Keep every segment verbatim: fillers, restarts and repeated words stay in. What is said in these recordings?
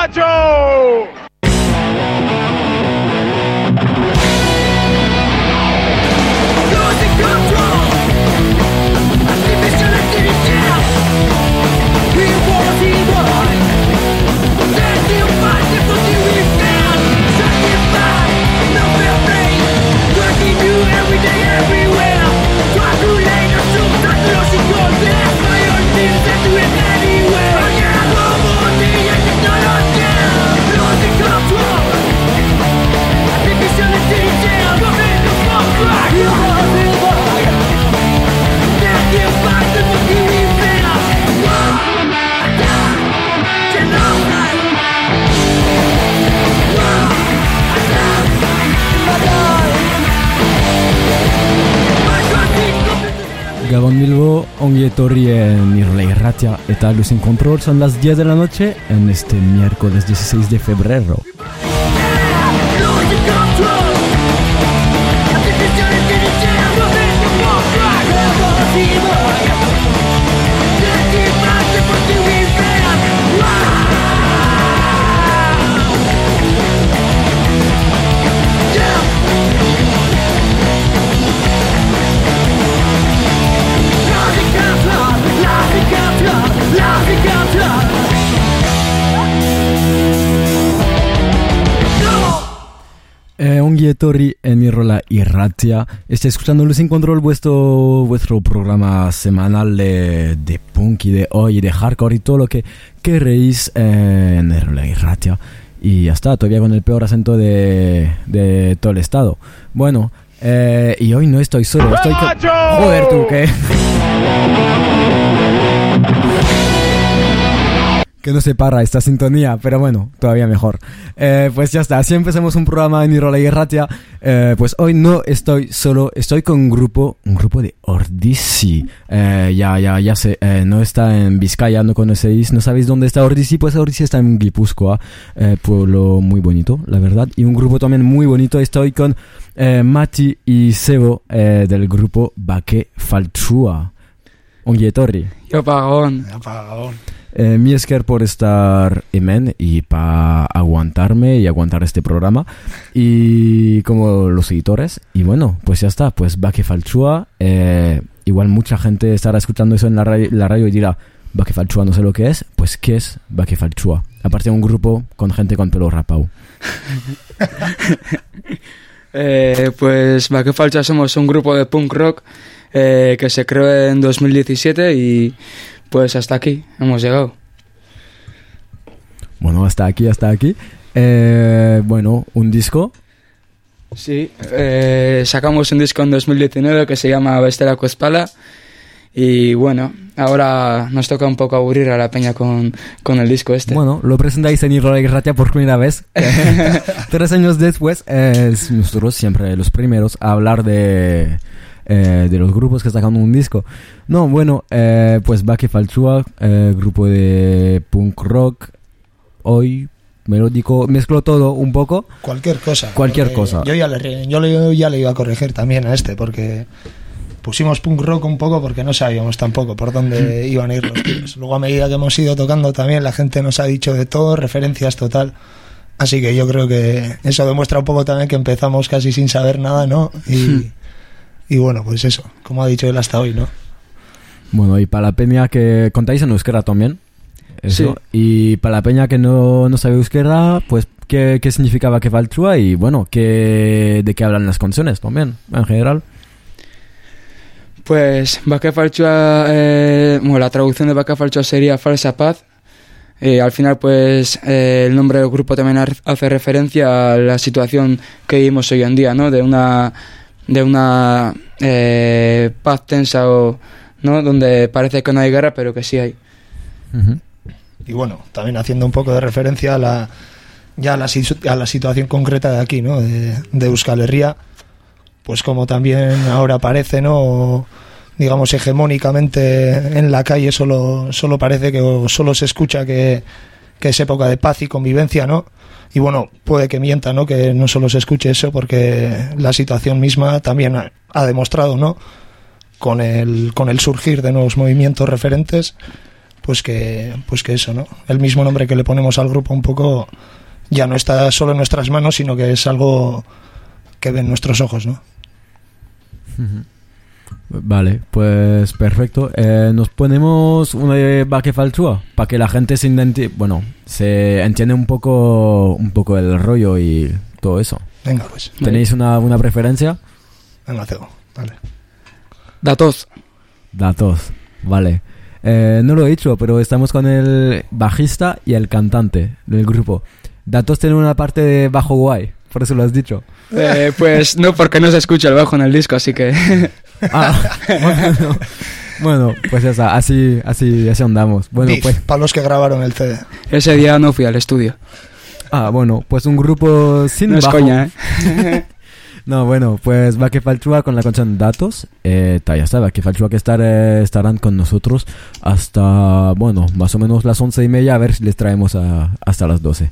macho! Gabon Bilbo, ongi etorri en Irla Irratia eta Luz en Control. Son las diez de la noche en este miércoles dieciséis de febrero. Eh, ongi etorri en Irla Irratia. Está escuchando Luz en Control, vuestro, vuestro programa semanal de, de punk y de hoy y de hardcore y todo lo que queréis eh, en Irla Irratia. Y ya está, todavía con el peor acento de, de todo el estado. Bueno, eh, y hoy no estoy solo, estoy con... Joder tú, ¿qué? Que no se para esta sintonía, pero bueno, todavía mejor. Eh, pues ya está, así empezamos un programa en Irla Irratia. Eh, pues hoy no estoy solo, estoy con un grupo, un grupo de Ordisi. Eh, ya, ya, ya sé, eh, no está en Vizcaya, no conocéis, no sabéis dónde está Ordisi. Pues Ordisi está en Guipúzcoa, eh, pueblo muy bonito, la verdad. Y un grupo también muy bonito. Estoy con eh, Mati y Sebo eh, del grupo Bake Faltsua. Ongi etorri. Yo pagón. Yo pagón. Eh, mi esker por estar hemen y para aguantarme y aguantar este programa y como los editores. Y bueno, pues ya está, pues Bake Faltsua. Eh, igual mucha gente estará escuchando eso en la radio, la radio y dirá, Bake Faltsua no sé lo que es. Pues ¿qué es Bake Faltsua? Aparte de un grupo con gente con pelo rapao. eh, pues Bake Faltsua somos un grupo de punk rock eh, que se creó en dos mil diecisiete y pues hasta aquí hemos llegado. Bueno, hasta aquí, hasta aquí. Eh, bueno, un disco. Sí, eh, sacamos un disco en dos mil diecinueve que se llama Bestela Cospala. Y bueno, ahora nos toca un poco aburrir a la peña con, con el disco este. Bueno, lo presentáis en Irla Irratia por primera vez. Tres años después, eh, nosotros siempre los primeros a hablar de... Eh, de los grupos que sacan un disco. No, bueno, eh, pues Bake Faltsua, eh, grupo de punk rock, hoy melódico, mezclo todo un poco. Cualquier cosa. Cualquier cosa. Yo ya, le, yo, le, yo ya le iba a corregir también a este, porque pusimos punk rock un poco porque no sabíamos tampoco por dónde iban a ir los tiros. Luego a medida que hemos ido tocando también, la gente nos ha dicho de todo, referencias total. Así que yo creo que eso demuestra un poco también que empezamos casi sin saber nada, ¿no? Y... Y bueno, pues eso, como ha dicho él hasta hoy, ¿no? Bueno, y para la peña que contáis en euskera también, eso. Sí. Y para la peña que no, no sabe euskera, pues ¿qué, qué significa Bake Faltsua? Y bueno, ¿qué, ¿de qué hablan las canciones también, en general? Pues Bake Faltsua, eh, bueno, la traducción de Bake Faltsua sería falsa paz. Eh, al final, pues eh, el nombre del grupo también hace referencia a la situación que vivimos hoy en día, ¿no? De una... de una eh, paz tensa o no donde parece que no hay guerra pero que sí hay. Uh-huh. Y bueno, también haciendo un poco de referencia a la ya a la, a la situación concreta de aquí, ¿no? De, de Euskal Herria, pues como también ahora parece, ¿no? Digamos hegemónicamente en la calle solo solo parece que o solo se escucha que que es época de paz y convivencia, ¿no? Y bueno, puede que mienta, ¿no? Que no solo se escuche eso, porque la situación misma también ha, ha demostrado, ¿no? Con el, con el surgir de nuevos movimientos referentes, pues que, pues que eso, ¿no? El mismo nombre que le ponemos al grupo un poco ya no está solo en nuestras manos, sino que es algo que ven nuestros ojos, ¿no? Vale, pues perfecto. Eh, nos ponemos una de Bake Faltsua para que la gente se identi- bueno, se entiende un poco, un poco el rollo y todo eso. Venga, pues. ¿Tenéis una, una preferencia? Venga, Cego, vale. Datos. Datos, vale. Eh, no lo he dicho, pero estamos con el bajista y el cantante del grupo. Datos tiene una parte de bajo guay, por eso lo has dicho. Eh, pues no, porque no se escucha el bajo en el disco, así que... Ah, bueno, bueno, pues ya está, así, así, así andamos. Bueno, Beef, pues, para los que grabaron el C D. Ese día no fui al estudio. ah, bueno, pues un grupo sin No es bajo. coña, ¿eh? No, bueno, pues Bake Faltsua con la canción Datos. Eh, ta, ya está, Bake Faltsua que estar, eh, estarán con nosotros hasta, bueno, más o menos las once y media, a ver si les traemos a, hasta las doce.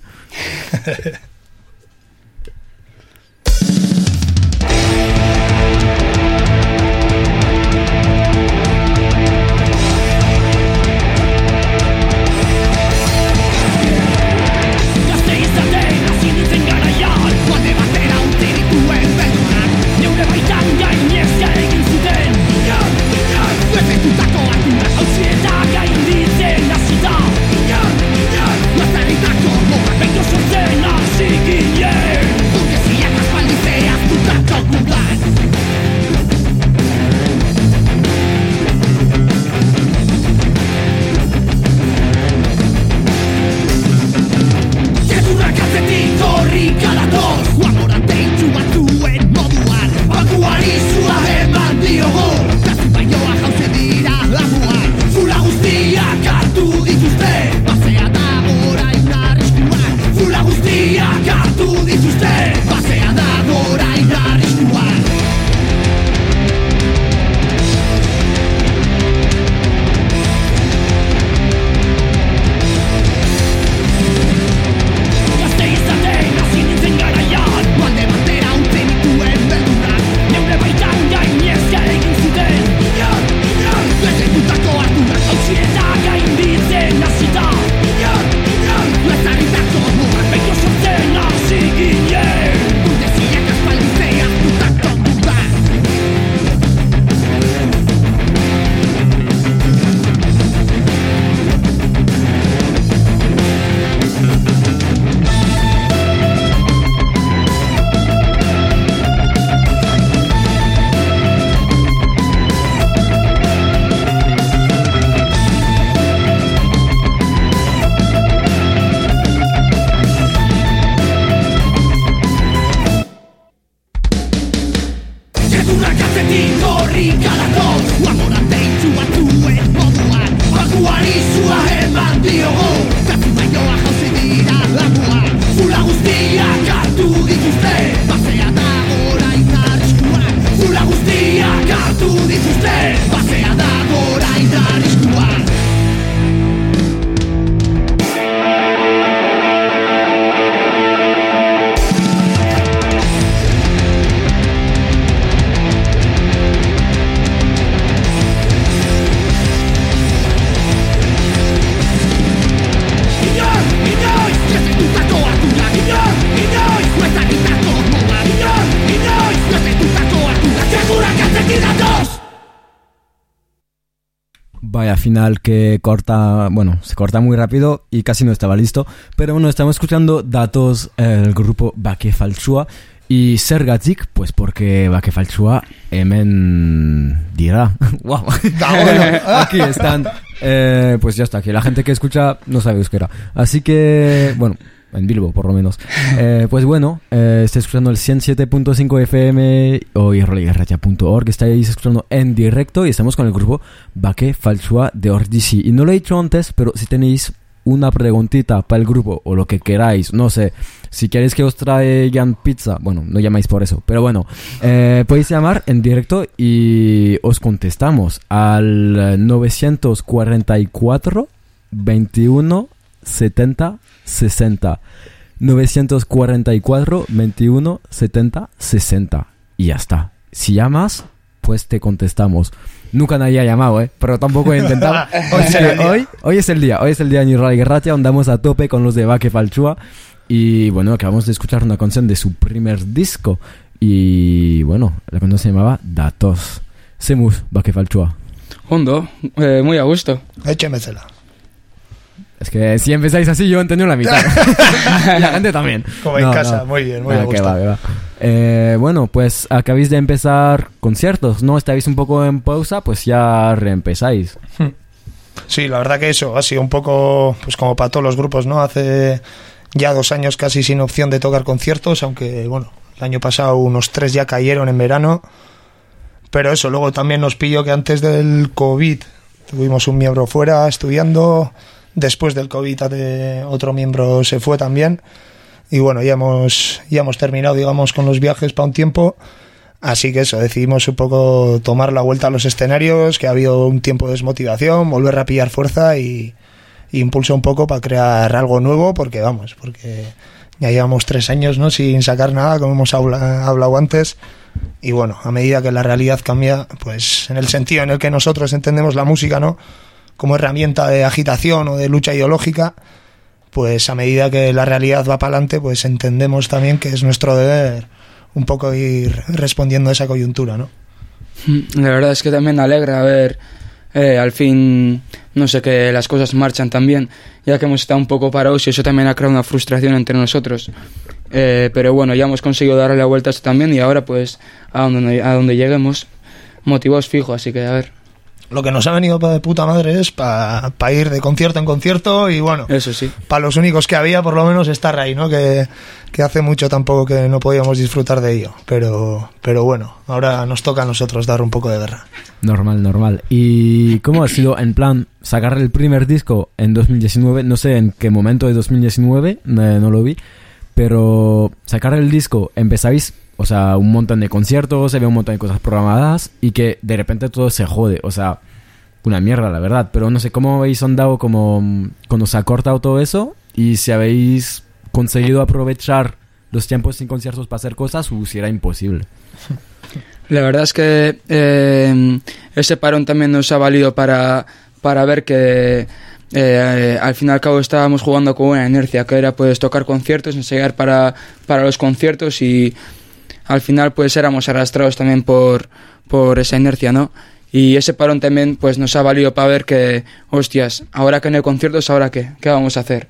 Vaya final que corta, bueno, se corta muy rápido y casi no estaba listo. Pero bueno, estamos escuchando Datos, el grupo Bake Faltsua y Zergatik, pues porque Bake Faltsua hemen dirá. Wow. Aquí están. Eh, pues ya está, que la gente que escucha no sabe euskera. Así que, bueno, en Bilbo por lo menos. Eh, pues bueno, eh, estáis escuchando el ciento siete punto cinco F M o irroligarratia punto org, estáis escuchando en directo y estamos con el grupo Bake Faltsua de Ordisi. Y no lo he dicho antes, pero si tenéis una preguntita para el grupo o lo que queráis, no sé, si queréis que os traigan pizza, bueno, no llamáis por eso, pero bueno, eh, podéis llamar en directo y os contestamos al novecientos cuarenta y cuatro veintiuno setenta sesenta novecientos cuarenta y cuatro veintiuno setenta sesenta y ya está. Si llamas, pues te contestamos. Nunca nadie ha llamado, ¿eh? Pero tampoco he intentado. hoy, es el, hoy, hoy es el día, hoy es el día de Nirola y Ratia, andamos a tope con los de Bake Falchua. Y bueno, acabamos de escuchar una canción de su primer disco. Y bueno, la canción se llamaba Datos. Semus, Bake Falchua. Hondo, eh, muy a gusto. Échemesela. Es que si empezáis así, yo he entendido la mitad. Y la gente también. Como en no, casa, no. Muy bien, muy ah, a gusto. Que va, que va. Eh, bueno, pues acabáis de empezar conciertos, ¿no? Estáis un poco en pausa, pues ya reempezáis. Sí, la verdad que eso ha sido un poco, pues como para todos los grupos, ¿no? Hace ya dos años casi sin opción de tocar conciertos, aunque, bueno, el año pasado unos tres ya cayeron en verano. Pero eso, luego también nos pilló que antes del COVID tuvimos un miembro fuera estudiando. Después del COVID otro miembro se fue también. Y bueno, ya hemos, ya hemos terminado, digamos, con los viajes para un tiempo. Así que eso, decidimos un poco tomar la vuelta a los escenarios, que ha habido un tiempo de desmotivación, volver a pillar fuerza y, y impulso un poco para crear algo nuevo, porque vamos, porque ya llevamos tres años, ¿no?, sin sacar nada, como hemos habla, hablado antes. Y bueno, a medida que la realidad cambia, pues en el sentido en el que nosotros entendemos la música, ¿no?, como herramienta de agitación o de lucha ideológica, pues a medida que la realidad va para adelante, pues entendemos también que es nuestro deber un poco ir respondiendo a esa coyuntura, ¿no? La verdad es que también alegra ver eh, al fin, no sé, que las cosas marchan tan bien, ya que hemos estado un poco parados y eso también ha creado una frustración entre nosotros. Eh, pero bueno, ya hemos conseguido darle la vuelta a esto también y ahora pues a donde, a donde lleguemos, motivados fijo, así que a ver. Lo que nos ha venido de puta madre es para pa ir de concierto en concierto y bueno, eso sí, para los únicos que había por lo menos estar ahí, ¿no? Que, que hace mucho tampoco que no podíamos disfrutar de ello, pero, pero bueno, ahora nos toca a nosotros dar un poco de guerra. Normal, normal. ¿Y cómo ha sido en plan sacar el primer disco en dos mil diecinueve? No sé en qué momento de dos mil diecinueve, no, no lo vi, pero sacar el disco, empezáis... O sea, un montón de conciertos, se ve un montón de cosas programadas y que de repente todo se jode. O sea, una mierda, la verdad. Pero no sé cómo habéis andado como cuando se ha cortado todo eso y si habéis conseguido aprovechar los tiempos sin conciertos para hacer cosas o si era imposible. La verdad es que eh, ese parón también nos ha valido para, para ver que... Eh, al fin y al cabo estábamos jugando con una inercia que era pues tocar conciertos, ensayar para, para los conciertos y al final pues éramos arrastrados también por, por esa inercia, ¿no? Y ese parón también pues nos ha valido para ver que, hostias, ahora que no hay conciertos, ¿ahora qué? ¿Qué vamos a hacer?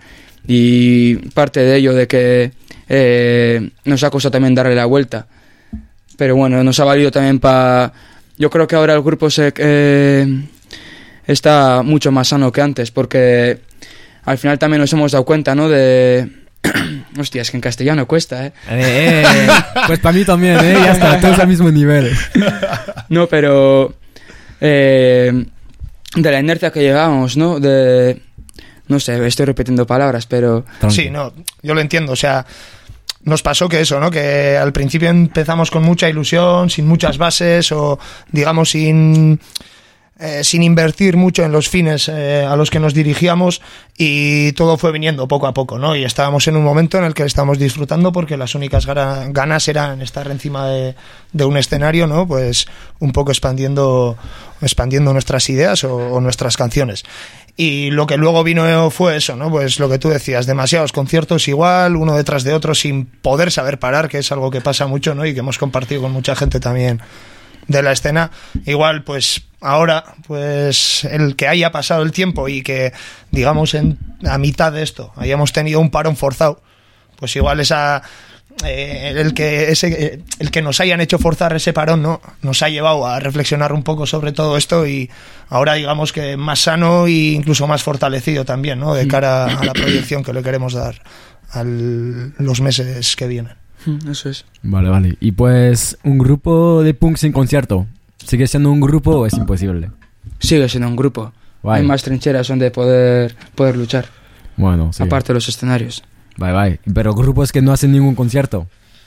Y parte de ello de que eh, nos ha costado también darle la vuelta. Pero bueno, nos ha valido también para... Yo creo que ahora el grupo se... Eh, está mucho más sano que antes, porque al final también nos hemos dado cuenta, ¿no? De... Hostia, es que en castellano cuesta, ¿eh? eh, eh pues para mí también, ¿eh? Ya está, todos al mismo nivel. No, pero... Eh, de la inercia que llevamos, ¿no? De... No sé, estoy repitiendo palabras, pero... Sí, no, yo lo entiendo, o sea... Nos pasó que eso, ¿no? Que al principio empezamos con mucha ilusión, sin muchas bases o, digamos, sin... Eh, sin invertir mucho en los fines eh, a los que nos dirigíamos y todo fue viniendo poco a poco, ¿no? Y estábamos en un momento en el que estábamos disfrutando porque las únicas gara- ganas eran estar encima de, de un escenario, ¿no? Pues un poco expandiendo, expandiendo nuestras ideas o, o nuestras canciones. Y lo que luego vino fue eso, ¿no? Pues lo que tú decías, demasiados conciertos igual, uno detrás de otro, sin poder saber parar, que es algo que pasa mucho, ¿no? Y que hemos compartido con mucha gente también de la escena. Igual, pues ahora, pues el que haya pasado el tiempo y que, digamos, en, a mitad de esto hayamos tenido un parón forzado, pues igual esa... Eh, el que ese el que nos hayan hecho forzar ese parón, ¿no? Nos ha llevado a reflexionar un poco sobre todo esto y ahora digamos que más sano e incluso más fortalecido también, ¿no? De cara a la proyección que le queremos dar a los meses que vienen. Eso es. Vale, vale. Y pues, un grupo de punk sin concierto, ¿sigue siendo un grupo o es imposible? Sigue siendo un grupo. Guay. Hay más trincheras donde poder, poder luchar. Bueno, sí. Aparte de los escenarios. Bye, bye. Pero grupos que no hacen ningún concierto.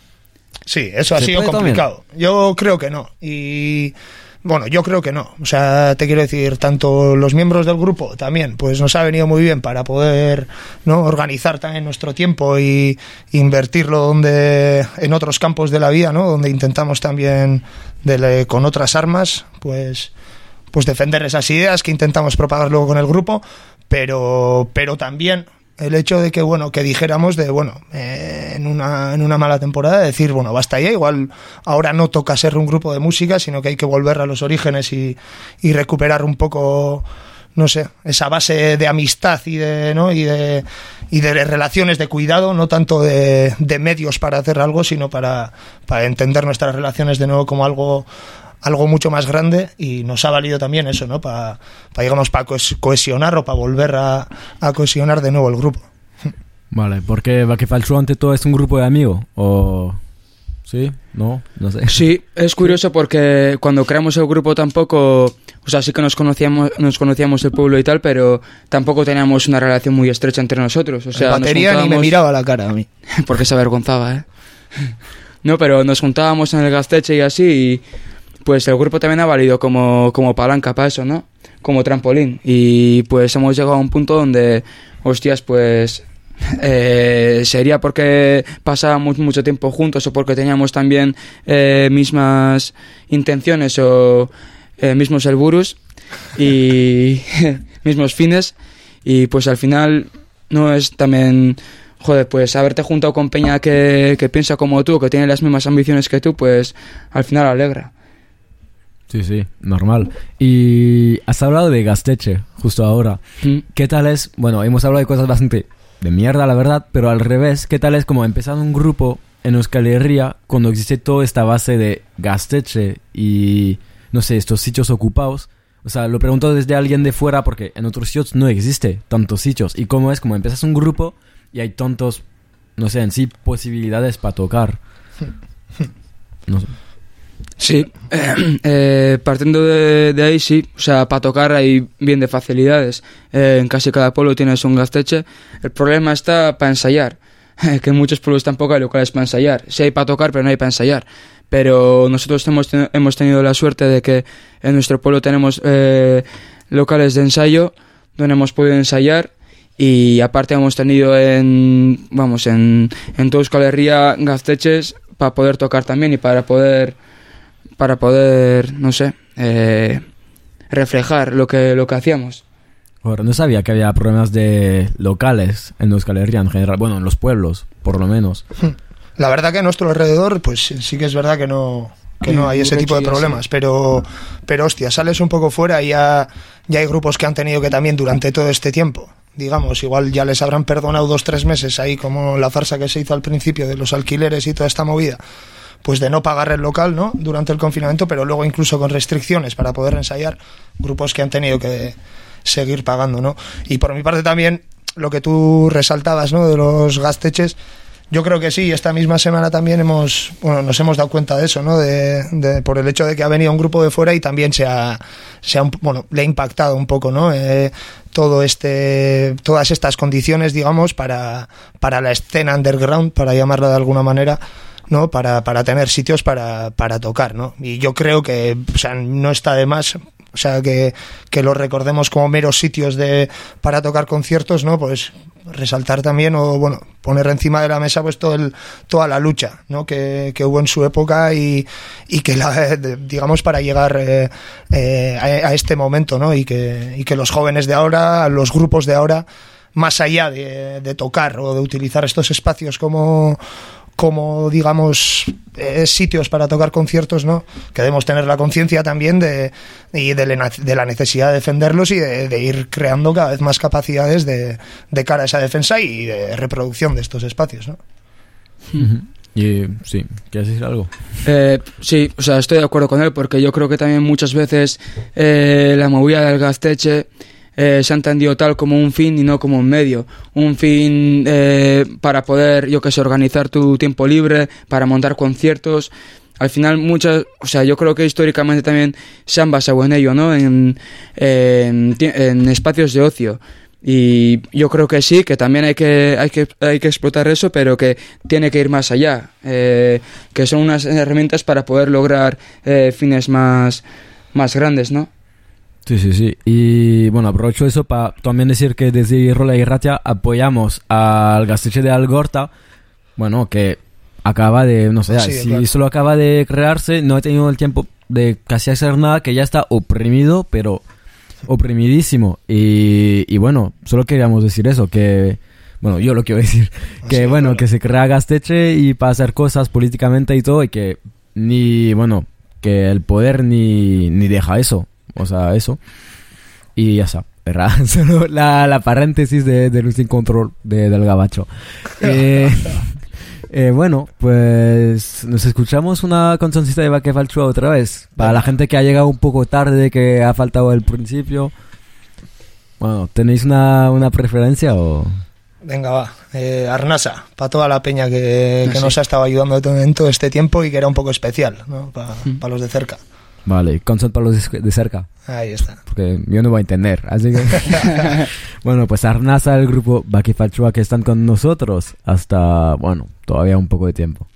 Sí, eso ha sido complicado. También? Yo creo que no. Y... Bueno, yo creo que no. O sea, te quiero decir, tanto los miembros del grupo también, pues nos ha venido muy bien para poder, ¿no?, organizar también nuestro tiempo y invertirlo donde en otros campos de la vida, ¿no?, donde intentamos también de, con otras armas, pues pues defender esas ideas que intentamos propagar luego con el grupo, pero, pero también el hecho de que, bueno, que dijéramos de, bueno, eh, en una en una mala temporada, decir, bueno, basta ya, igual ahora no toca ser un grupo de música, sino que hay que volver a los orígenes y, y recuperar un poco, no sé, esa base de amistad y de, ¿no? y de y de relaciones de cuidado, no tanto de, de medios para hacer algo, sino para, para entender nuestras relaciones de nuevo como algo algo mucho más grande, y nos ha valido también eso, ¿no? Para, pa, digamos, para cohesionar o para volver a, a cohesionar de nuevo el grupo. Vale, porque Baquefalchu ante todo es un grupo de amigos, o... ¿Sí? ¿No? No sé. Sí, es curioso porque cuando creamos el grupo tampoco... O sea, sí que nos conocíamos nos conocíamos el pueblo y tal, pero tampoco teníamos una relación muy estrecha entre nosotros. O sea, la batería nos juntábamos... ni me miraba a la cara a mí. Porque se avergonzaba, ¿eh? No, pero nos juntábamos en el Gaztetxe y así, y pues el grupo también ha valido como, como palanca para eso, ¿no? Como trampolín. Y pues hemos llegado a un punto donde, hostias, pues... Eh, sería porque pasábamos mucho tiempo juntos o porque teníamos también eh, mismas intenciones o eh, mismos elburus y mismos fines, y pues al final no es también, joder, pues haberte juntado con peña que, que piensa como tú, que tiene las mismas ambiciones que tú, pues al final alegra. Sí, sí, normal. Y has hablado de Gaztetxe justo ahora. ¿Mm? ¿Qué tal es? Bueno, hemos hablado de cosas bastante de mierda, la verdad, pero al revés, ¿qué tal es como empezar un grupo en Euskal Herria cuando existe toda esta base de Gaztetxe y, no sé, estos sitios ocupados? O sea, lo pregunto desde alguien de fuera porque en otros sitios no existe tantos sitios. ¿Y cómo es como empiezas un grupo y hay tantos, no sé, en sí, posibilidades para tocar? No sé. Sí, eh, eh, partiendo de, de ahí sí, o sea, para tocar hay bien de facilidades, eh, en casi cada pueblo tienes un Gaztetxe. El problema está para ensayar, eh, que en muchos pueblos tampoco hay locales para ensayar. Sí hay para tocar, pero no hay para ensayar. Pero nosotros hemos, ten- hemos tenido la suerte de que en nuestro pueblo tenemos eh, locales de ensayo donde hemos podido ensayar, y aparte hemos tenido en, vamos, en, en toda Euskal Herria Gaztetxes para poder tocar también y para poder... para poder, no sé, eh, reflejar lo que lo que hacíamos. Bueno, no sabía que había problemas de locales en Euskal Herria en general, bueno, en los pueblos, por lo menos. La verdad que a nuestro alrededor, pues sí que es verdad que no que no hay ese tipo de problemas, pero pero hostia, sales un poco fuera y ya, ya hay grupos que han tenido que también durante todo este tiempo, digamos, igual ya les habrán perdonado dos, tres meses ahí, como la farsa que se hizo al principio de los alquileres y toda esta movida, pues de no pagar el local, ¿no?, durante el confinamiento, pero luego incluso con restricciones para poder ensayar, grupos que han tenido que seguir pagando, ¿no? Y por mi parte también, lo que tú resaltabas, ¿no?, de los Gaztetxes, yo creo que sí, esta misma semana también hemos, bueno, nos hemos dado cuenta de eso, ¿no?, de, de por el hecho de que ha venido un grupo de fuera y también se ha, se ha bueno, le ha impactado un poco, ¿no?, eh, todo este, todas estas condiciones, digamos, para, para la escena underground, para llamarla de alguna manera, ¿no?, para, para tener sitios para, para tocar, ¿no? Y yo creo que, o sea, no está de más, o sea, que, que lo recordemos como meros sitios de para tocar conciertos, ¿no? Pues resaltar también, o bueno, poner encima de la mesa pues todo el, toda la lucha, ¿no?, que, que hubo en su época y, y que la, digamos, para llegar eh, eh, a, a este momento, ¿no? Y que, y que los jóvenes de ahora, los grupos de ahora, más allá de, de tocar o de utilizar estos espacios como como digamos eh, sitios para tocar conciertos, ¿no?, que debemos tener la conciencia también de, y de, le, de la necesidad de defenderlos y de, de ir creando cada vez más capacidades de, de cara a esa defensa y de reproducción de estos espacios, ¿no? Uh-huh. Y sí, ¿quieres decir algo? Eh, sí, o sea, estoy de acuerdo con él, porque yo creo que también muchas veces eh, la movida del Gaztetxe Eh, se ha entendido tal como un fin y no como un medio. Un fin eh, para poder, yo que sé, organizar tu tiempo libre, para montar conciertos. Al final muchas, o sea, yo creo que históricamente también se han basado en ello, ¿no? En, en, en espacios de ocio. Y yo creo que sí, que también hay que, hay que, hay que explotar eso, pero que tiene que ir más allá. Eh, que son unas herramientas para poder lograr eh, fines más, más grandes, ¿no? Sí, sí, sí. Y bueno, aprovecho eso para también decir que desde Irrola y Ratia apoyamos al Gaztetxe de Algorta, bueno, que acaba de, no sé, sí, si claro. solo acaba de crearse, no he tenido el tiempo de casi hacer nada, que ya está oprimido, pero oprimidísimo. Y, y bueno, solo queríamos decir eso, que... Bueno, yo lo quiero decir, que sí, bueno, claro. Que se crea Gaztetxe y para hacer cosas políticamente y todo, y que ni, bueno, que el poder ni, ni deja eso, o sea, eso. Y ya está, ¿verdad? Solo la, la paréntesis de, de Luz sin Control de, del Gabacho. eh, eh, bueno, pues nos escuchamos una cancioncita de Bake Falchua otra vez. Para la gente que ha llegado un poco tarde, que ha faltado el principio. Bueno, ¿tenéis una, una preferencia o...? Venga, va. Eh, Arnasa, para toda la peña que, que sí. nos ha estado ayudando en todo este tiempo y que era un poco especial, ¿no? Para mm. pa los de cerca. Vale, consent para los de cerca. Ahí está. Porque yo no voy a entender, así que... Bueno, pues Arnasa, el grupo Bake Falchua que están con nosotros hasta, bueno, todavía un poco de tiempo.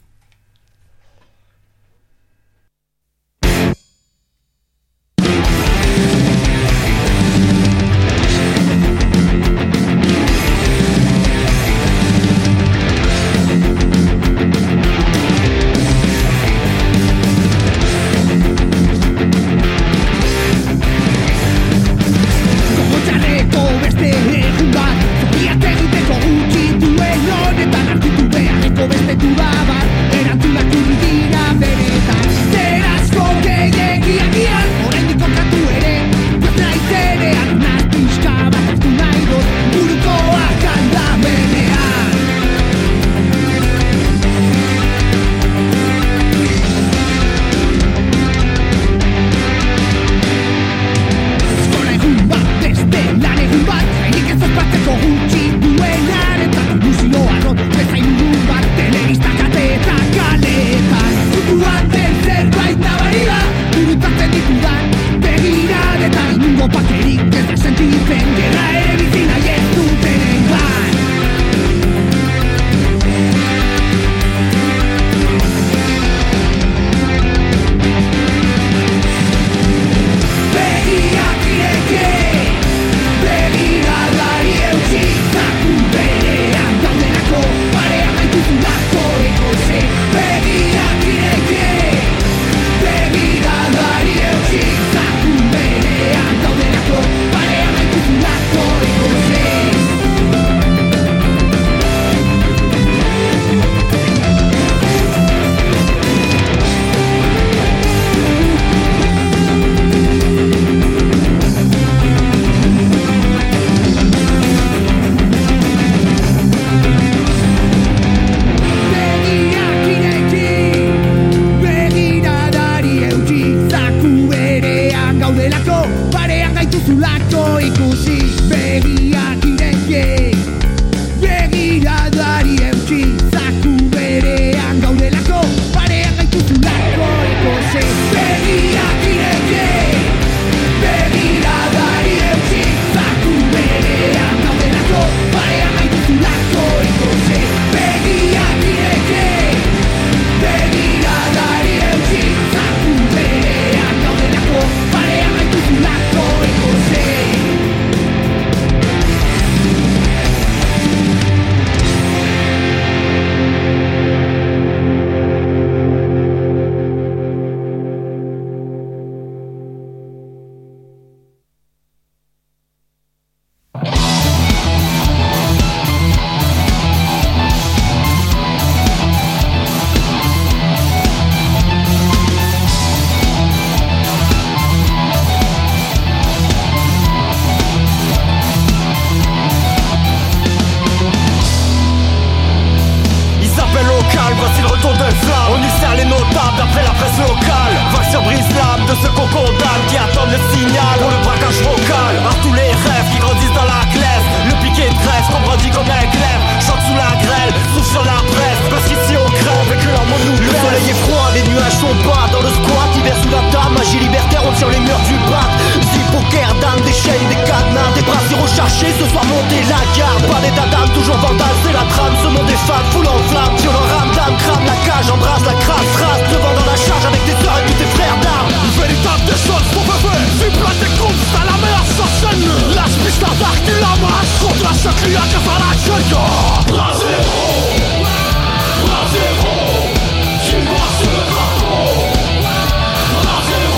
Bravo, tu vois sur le drapeau. Bravo.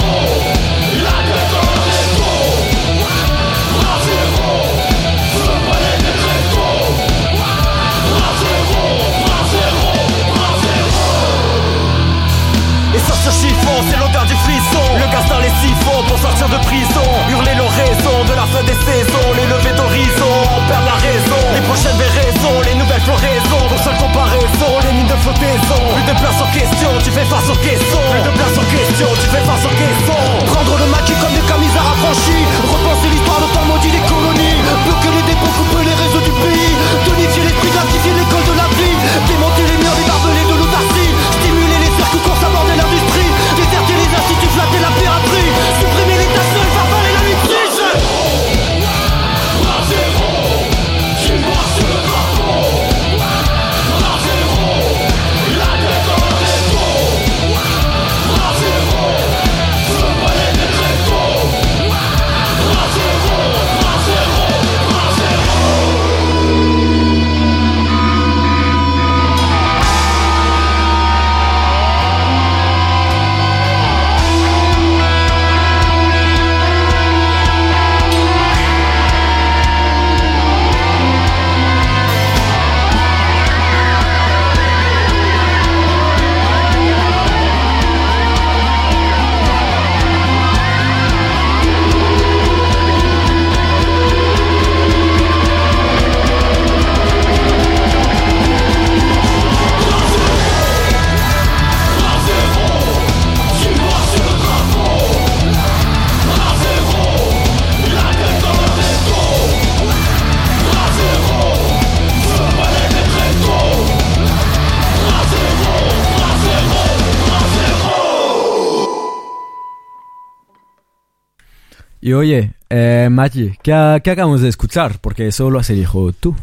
Y oye, eh, Maggi, ¿qué, ¿qué acabamos de escuchar? Porque eso lo has elegido tú.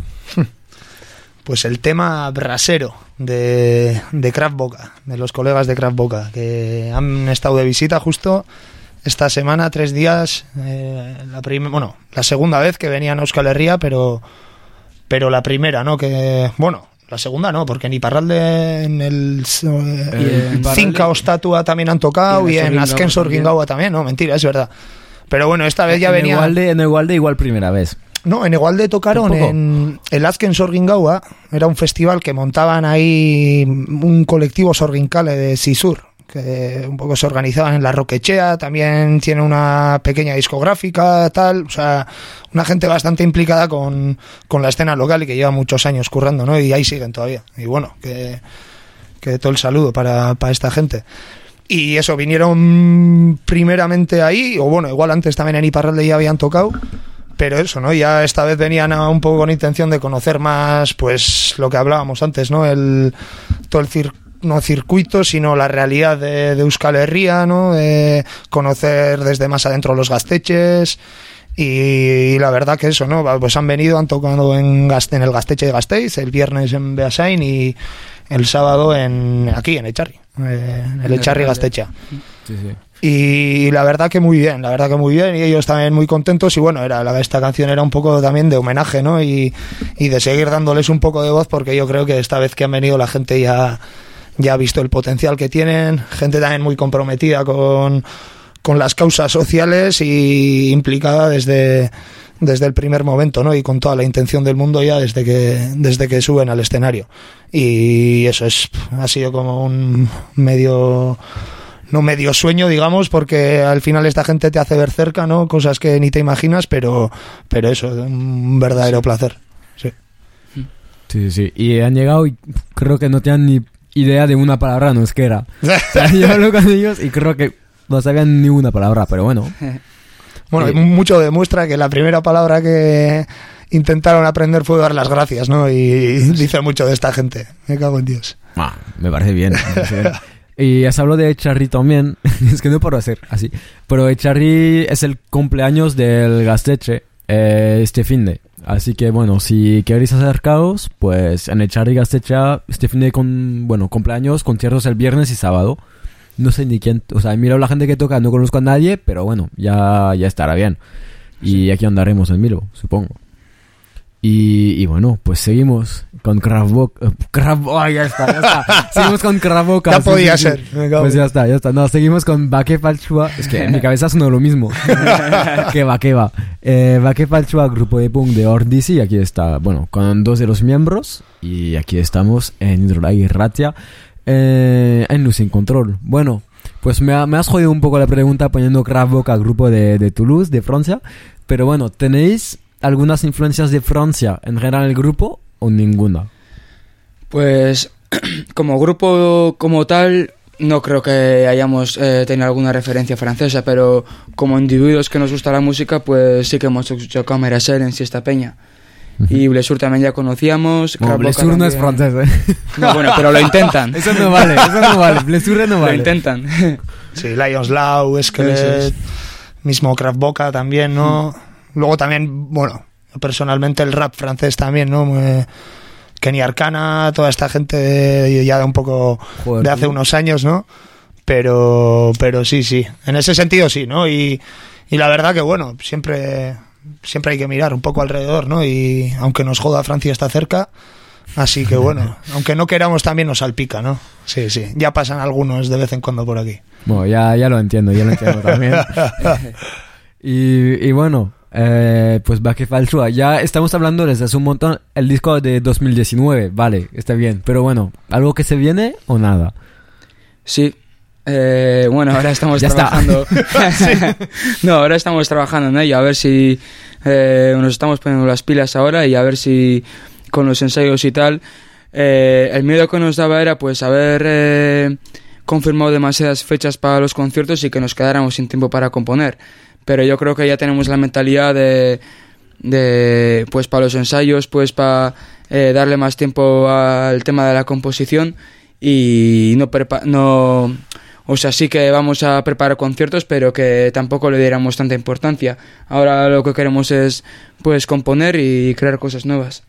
Pues el tema brasero de, de Kraft Boca, de los colegas de Kraft Boca, que han estado de visita justo esta semana, tres días, eh, la prim- bueno, la segunda vez que venían a Euskal Herria, pero, pero la primera, ¿no? Que, bueno, la segunda no, porque en Iparralde, en el eh, Cinca Ostatua también han tocado y en Azken Sorgingaua también, no, mentira, es verdad. Pero bueno, esta vez ya en venía... Egualde, en Egualde igual primera vez. No, en Egualde tocaron en el Azken Sorgingaua, era un festival que montaban ahí un colectivo sorgincale de Sisur, que un poco se organizaban en la Roquechea, también tiene una pequeña discográfica, tal, o sea, una gente bastante implicada con, con la escena local y que lleva muchos años currando, ¿no? Y ahí siguen todavía. Y bueno, que, que todo el saludo para, para esta gente. Y eso, vinieron primeramente ahí, o bueno, igual antes también en Iparralde ya habían tocado, pero eso, ¿no? Ya esta vez venían a un poco con intención de conocer más, pues, lo que hablábamos antes, ¿no? El, todo el cir, no circuito, sino la realidad de, de Euskal Herria, ¿no? De conocer desde más adentro los gasteches. Y, y la verdad que eso, ¿no? Pues han venido, han tocado en, en el Gasteche de Gasteiz, el viernes en Beasain y el sábado en aquí, en Echarri, eh, en el Echarri Gastecha. Sí, sí. Y la verdad que muy bien, la verdad que muy bien, y ellos también muy contentos. Y bueno, era la, esta canción era un poco también de homenaje, ¿no? Y, y de seguir dándoles un poco de voz, porque yo creo que esta vez que han venido la gente ya, ya ha visto el potencial que tienen, gente también muy comprometida con, con las causas sociales y implicada desde, desde el primer momento, ¿no? Y con toda la intención del mundo ya desde que, desde que suben al escenario. Y eso es, ha sido como un medio... no medio sueño, digamos, porque al final esta gente te hace ver cerca, ¿no? Cosas que ni te imaginas, pero, pero eso, un verdadero sí. placer. Sí. Sí, sí, y han llegado y creo que no tenían ni idea de una palabra en euskera. O sea, yo hablo con ellos y creo que no sabían ni una palabra, pero bueno. Bueno, eh, mucho demuestra que la primera palabra que intentaron aprender fue dar las gracias, ¿no? Y dice mucho de esta gente. Me cago en Dios. Ah, me parece bien. Me parece bien. Y ya se habló de Echarri también, es que no puedo hacer así, pero Echarri es el cumpleaños del Gasteche eh, este finde, así que bueno, si queréis acercaros, pues en Echarri Gastecha este finde con, bueno, cumpleaños, conciertos el viernes y sábado, no sé ni quién, o sea, he mirado la gente que toca, no conozco a nadie, pero bueno, ya, ya estará bien, y sí. Aquí andaremos en Milo, supongo. Y, y bueno, pues seguimos con Kraft Boca. Kraft Boca, ya está, ya está. Seguimos con Kraft Boca. Ya podía sí, ser. Sí. Pues ya está, ya está. No, seguimos con Bake Falchua. Es que en mi cabeza sonó lo mismo. que va, que va. Eh, Bake Falchua, grupo de punk de Ordisi. Y aquí está, bueno, con dos de los miembros. Y aquí estamos en Hidrolai Ratia. Eh, en Luz Sin Control. Bueno, pues me, ha, me has jodido un poco la pregunta poniendo Kraft Boca, grupo de, de Toulouse, de Francia. Pero bueno, ¿tenéis algunas influencias de Francia en general el grupo o ninguna? Pues como grupo como tal no creo que hayamos eh, tenido alguna referencia francesa, pero como individuos que nos gusta la música, pues sí que hemos escuchado Cámara Ser en Siesta Peña. Uh-huh. Y Blessur también ya conocíamos. No, Blessur no es francés, ¿eh? No, bueno, pero lo intentan. Eso no vale, eso no vale. Blessur no vale. Lo intentan. Sí, Lions Law, Skelet, mismo Kraft Boca también, ¿no? Uh-huh. Luego también, bueno, personalmente el rap francés también, ¿no? Eh, Kenny Arcana, toda esta gente de, ya de un poco Joder, de hace tío. unos años, ¿no? Pero pero sí, sí, en ese sentido sí, ¿no? Y, y la verdad que, bueno, siempre, siempre hay que mirar un poco alrededor, ¿no? Y aunque nos joda, Francia está cerca, así que bueno, aunque no queramos también nos salpica, ¿no? Sí, sí, ya pasan algunos de vez en cuando por aquí. Bueno, ya, ya lo entiendo, ya lo entiendo también. y, y bueno... Eh, pues Bake Falchua, ya estamos hablando desde hace un montón. El disco de dos mil diecinueve, vale, está bien, pero bueno, ¿algo que se viene o nada? Sí, eh, bueno, ahora estamos trabajando no, ahora estamos trabajando en ello, a ver si eh, nos estamos poniendo las pilas ahora y a ver si con los ensayos y tal, eh, el miedo que nos daba era pues haber eh, confirmado demasiadas fechas para los conciertos y que nos quedáramos sin tiempo para componer. Pero yo creo que ya tenemos la mentalidad de, de pues para los ensayos, pues para eh, darle más tiempo al tema de la composición y no prepa- no O sea, sí que vamos a preparar conciertos, pero que tampoco le diéramos tanta importancia. Ahora lo que queremos es pues componer y crear cosas nuevas.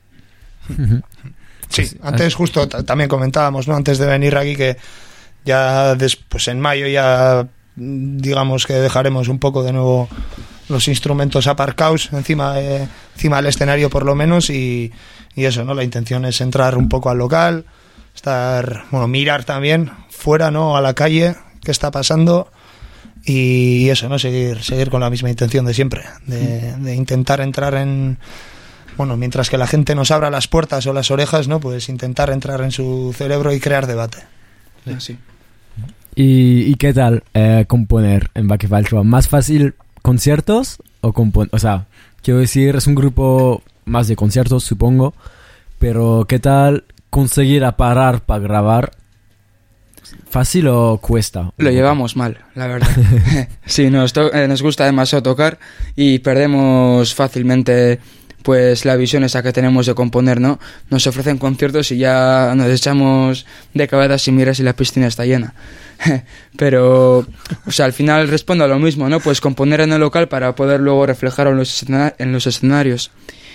Sí, antes justo t- también comentábamos, ¿no? Antes de venir aquí que ya después en mayo ya digamos que dejaremos un poco de nuevo los instrumentos aparcados encima, eh, encima del escenario por lo menos y, y eso, ¿no? La intención es entrar un poco al local, estar, bueno, mirar también fuera, ¿no? A la calle, qué está pasando y eso, ¿no? Seguir, seguir con la misma intención de siempre, de, de intentar entrar en, bueno, mientras que la gente nos abra las puertas o las orejas, ¿no? Pues intentar entrar en su cerebro y crear debate. Sí. Sí. ¿Y, y qué tal eh, componer en Baque Falchua? ¿Más fácil conciertos o componer? O sea, quiero decir, es un grupo más de conciertos, supongo, pero ¿qué tal conseguir a parar para grabar? ¿Fácil o cuesta? Lo llevamos mal, la verdad. Sí, nos, to- eh, nos gusta demasiado tocar y perdemos fácilmente pues la visión esa que tenemos de componer, ¿no? Nos ofrecen conciertos y ya nos echamos de cabeza si miras si la piscina está llena. Pero, o sea, al final respondo a lo mismo, ¿no? Pues componer en el local para poder luego reflejarlo en los, escena- en los escenarios.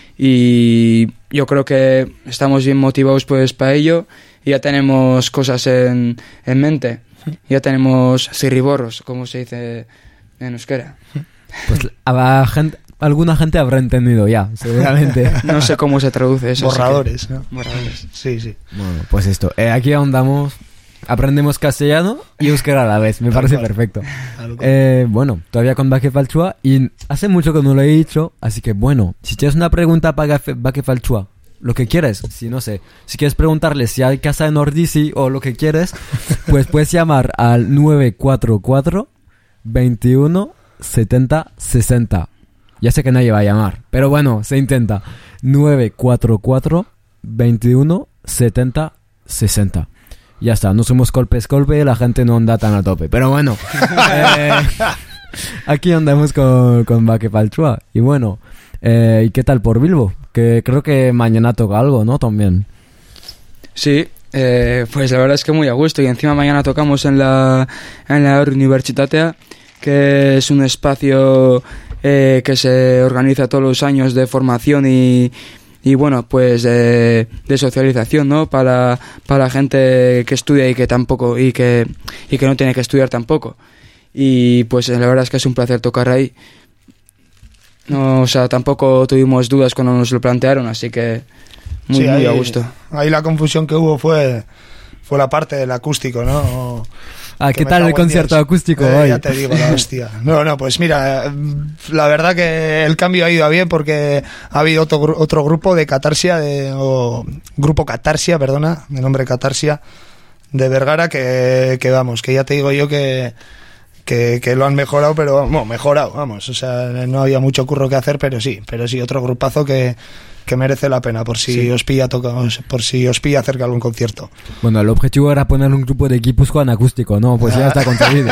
Y yo creo que estamos bien motivados pues para ello y ya tenemos cosas en, en mente. Ya tenemos cirriborros, como se dice en euskera. Pues habrá gente, alguna gente habrá entendido ya, seguramente. No sé cómo se traduce eso. Borradores, así que- ¿no? Borradores. Sí, sí. Bueno, pues esto, eh, aquí ahondamos, aprendemos castellano y euskera a la vez, me Tal parece cual. perfecto. Tal cual. Eh, bueno, todavía con Baque Falchua y hace mucho que no lo he dicho, así que bueno, si tienes una pregunta para Gafe- Baque Falchua, lo que quieres, si no sé, si quieres preguntarle si hay casa en Ordisi o lo que quieres, pues puedes llamar al nueve cuatro cuatro, veintiuno, setenta, sesenta. Ya sé que nadie va a llamar, pero bueno, se intenta. nueve cuatro cuatro, veintiuno, setenta, sesenta. Ya está, no somos golpe-golpe, la gente no anda tan a tope. Pero bueno, eh, aquí andamos con, con Baque Falchua. Y bueno, eh, ¿y qué tal por Bilbo? Que creo que mañana toca algo, ¿no? También. Sí, eh, pues la verdad es que muy a gusto. Y encima mañana tocamos en la, en la Universitatea, que es un espacio eh, que se organiza todos los años de formación y, y bueno, pues de, de socialización, ¿no? Para, para la gente que estudia y que tampoco y que, y que no tiene que estudiar tampoco. Y pues la verdad es que es un placer tocar ahí. No, o sea, tampoco tuvimos dudas cuando nos lo plantearon, así que muy, Sí, muy ahí, a gusto. Ahí la confusión que hubo fue, fue la parte del acústico, ¿no? Ah, Que ¿qué me tal cago el en concierto Dios. acústico Eh, hoy? Ya te digo, la hostia. No, no, pues mira, la verdad que el cambio ha ido bien porque ha habido otro, gru- otro grupo de Catarsia, de, o grupo Catarsia, perdona, de nombre Catarsia, de Vergara, que, que vamos, que ya te digo yo que, que, que lo han mejorado, pero bueno, mejorado, vamos, o sea, no había mucho curro que hacer, pero sí, pero sí, otro grupazo que, que merece la pena por si Sí. os pilla toca, por si os pilla cerca algún concierto. Bueno, el objetivo era poner un grupo de equipos con acústico, ¿no? Pues ya está conseguido.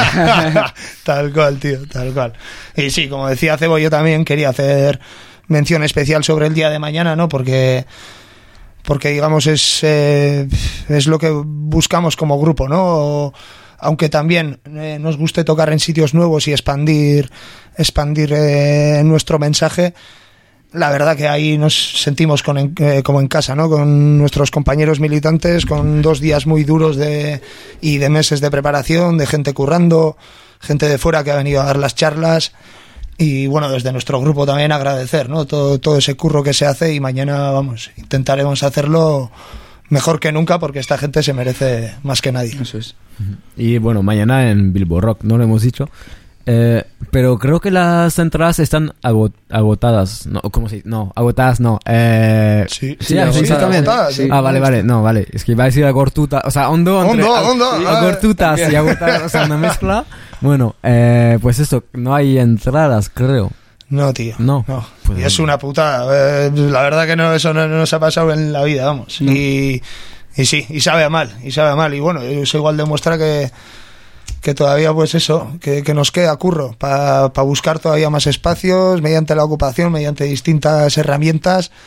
Tal cual, tío, tal cual. Y sí, como decía Cebo, yo también quería hacer mención especial sobre el día de mañana, ¿no? Porque, porque digamos, es, eh, es lo que buscamos como grupo, ¿no? Aunque también eh, nos guste tocar en sitios nuevos y expandir, expandir eh, nuestro mensaje, la verdad que ahí nos sentimos con, eh, como en casa, ¿no? Con nuestros compañeros militantes, con dos días muy duros de, y de meses de preparación, de gente currando, gente de fuera que ha venido a dar las charlas y bueno, desde nuestro grupo también agradecer, ¿no? Todo, todo ese curro que se hace y mañana, vamos, intentaremos hacerlo mejor que nunca porque esta gente se merece más que nadie. Eso es. Y bueno, mañana en Bilbo Rock, no lo hemos dicho. Eh, pero creo que las entradas están ago- agotadas. No, ¿cómo se dice? No, agotadas no. Eh, Sí, sí, sí, así agotadas, también. agotadas, sí. Ah, vale, vale. No, vale. Es que iba a decir agortuta. O sea, hondo. entre Hondo, ag- hondo, sí, ah, agortutas y agotadas. O sea, una mezcla. Bueno, eh, pues esto, no hay entradas, creo. No, tío. No. no. Pues y es bueno. una putada. Eh, la verdad que no, eso no, no nos ha pasado en la vida, vamos. No. Y, y sí, y sabe a mal, y sabe a mal. Y bueno, eso igual demuestra que, que todavía, pues eso, que, que nos queda curro para pa buscar todavía más espacios mediante la ocupación, mediante distintas herramientas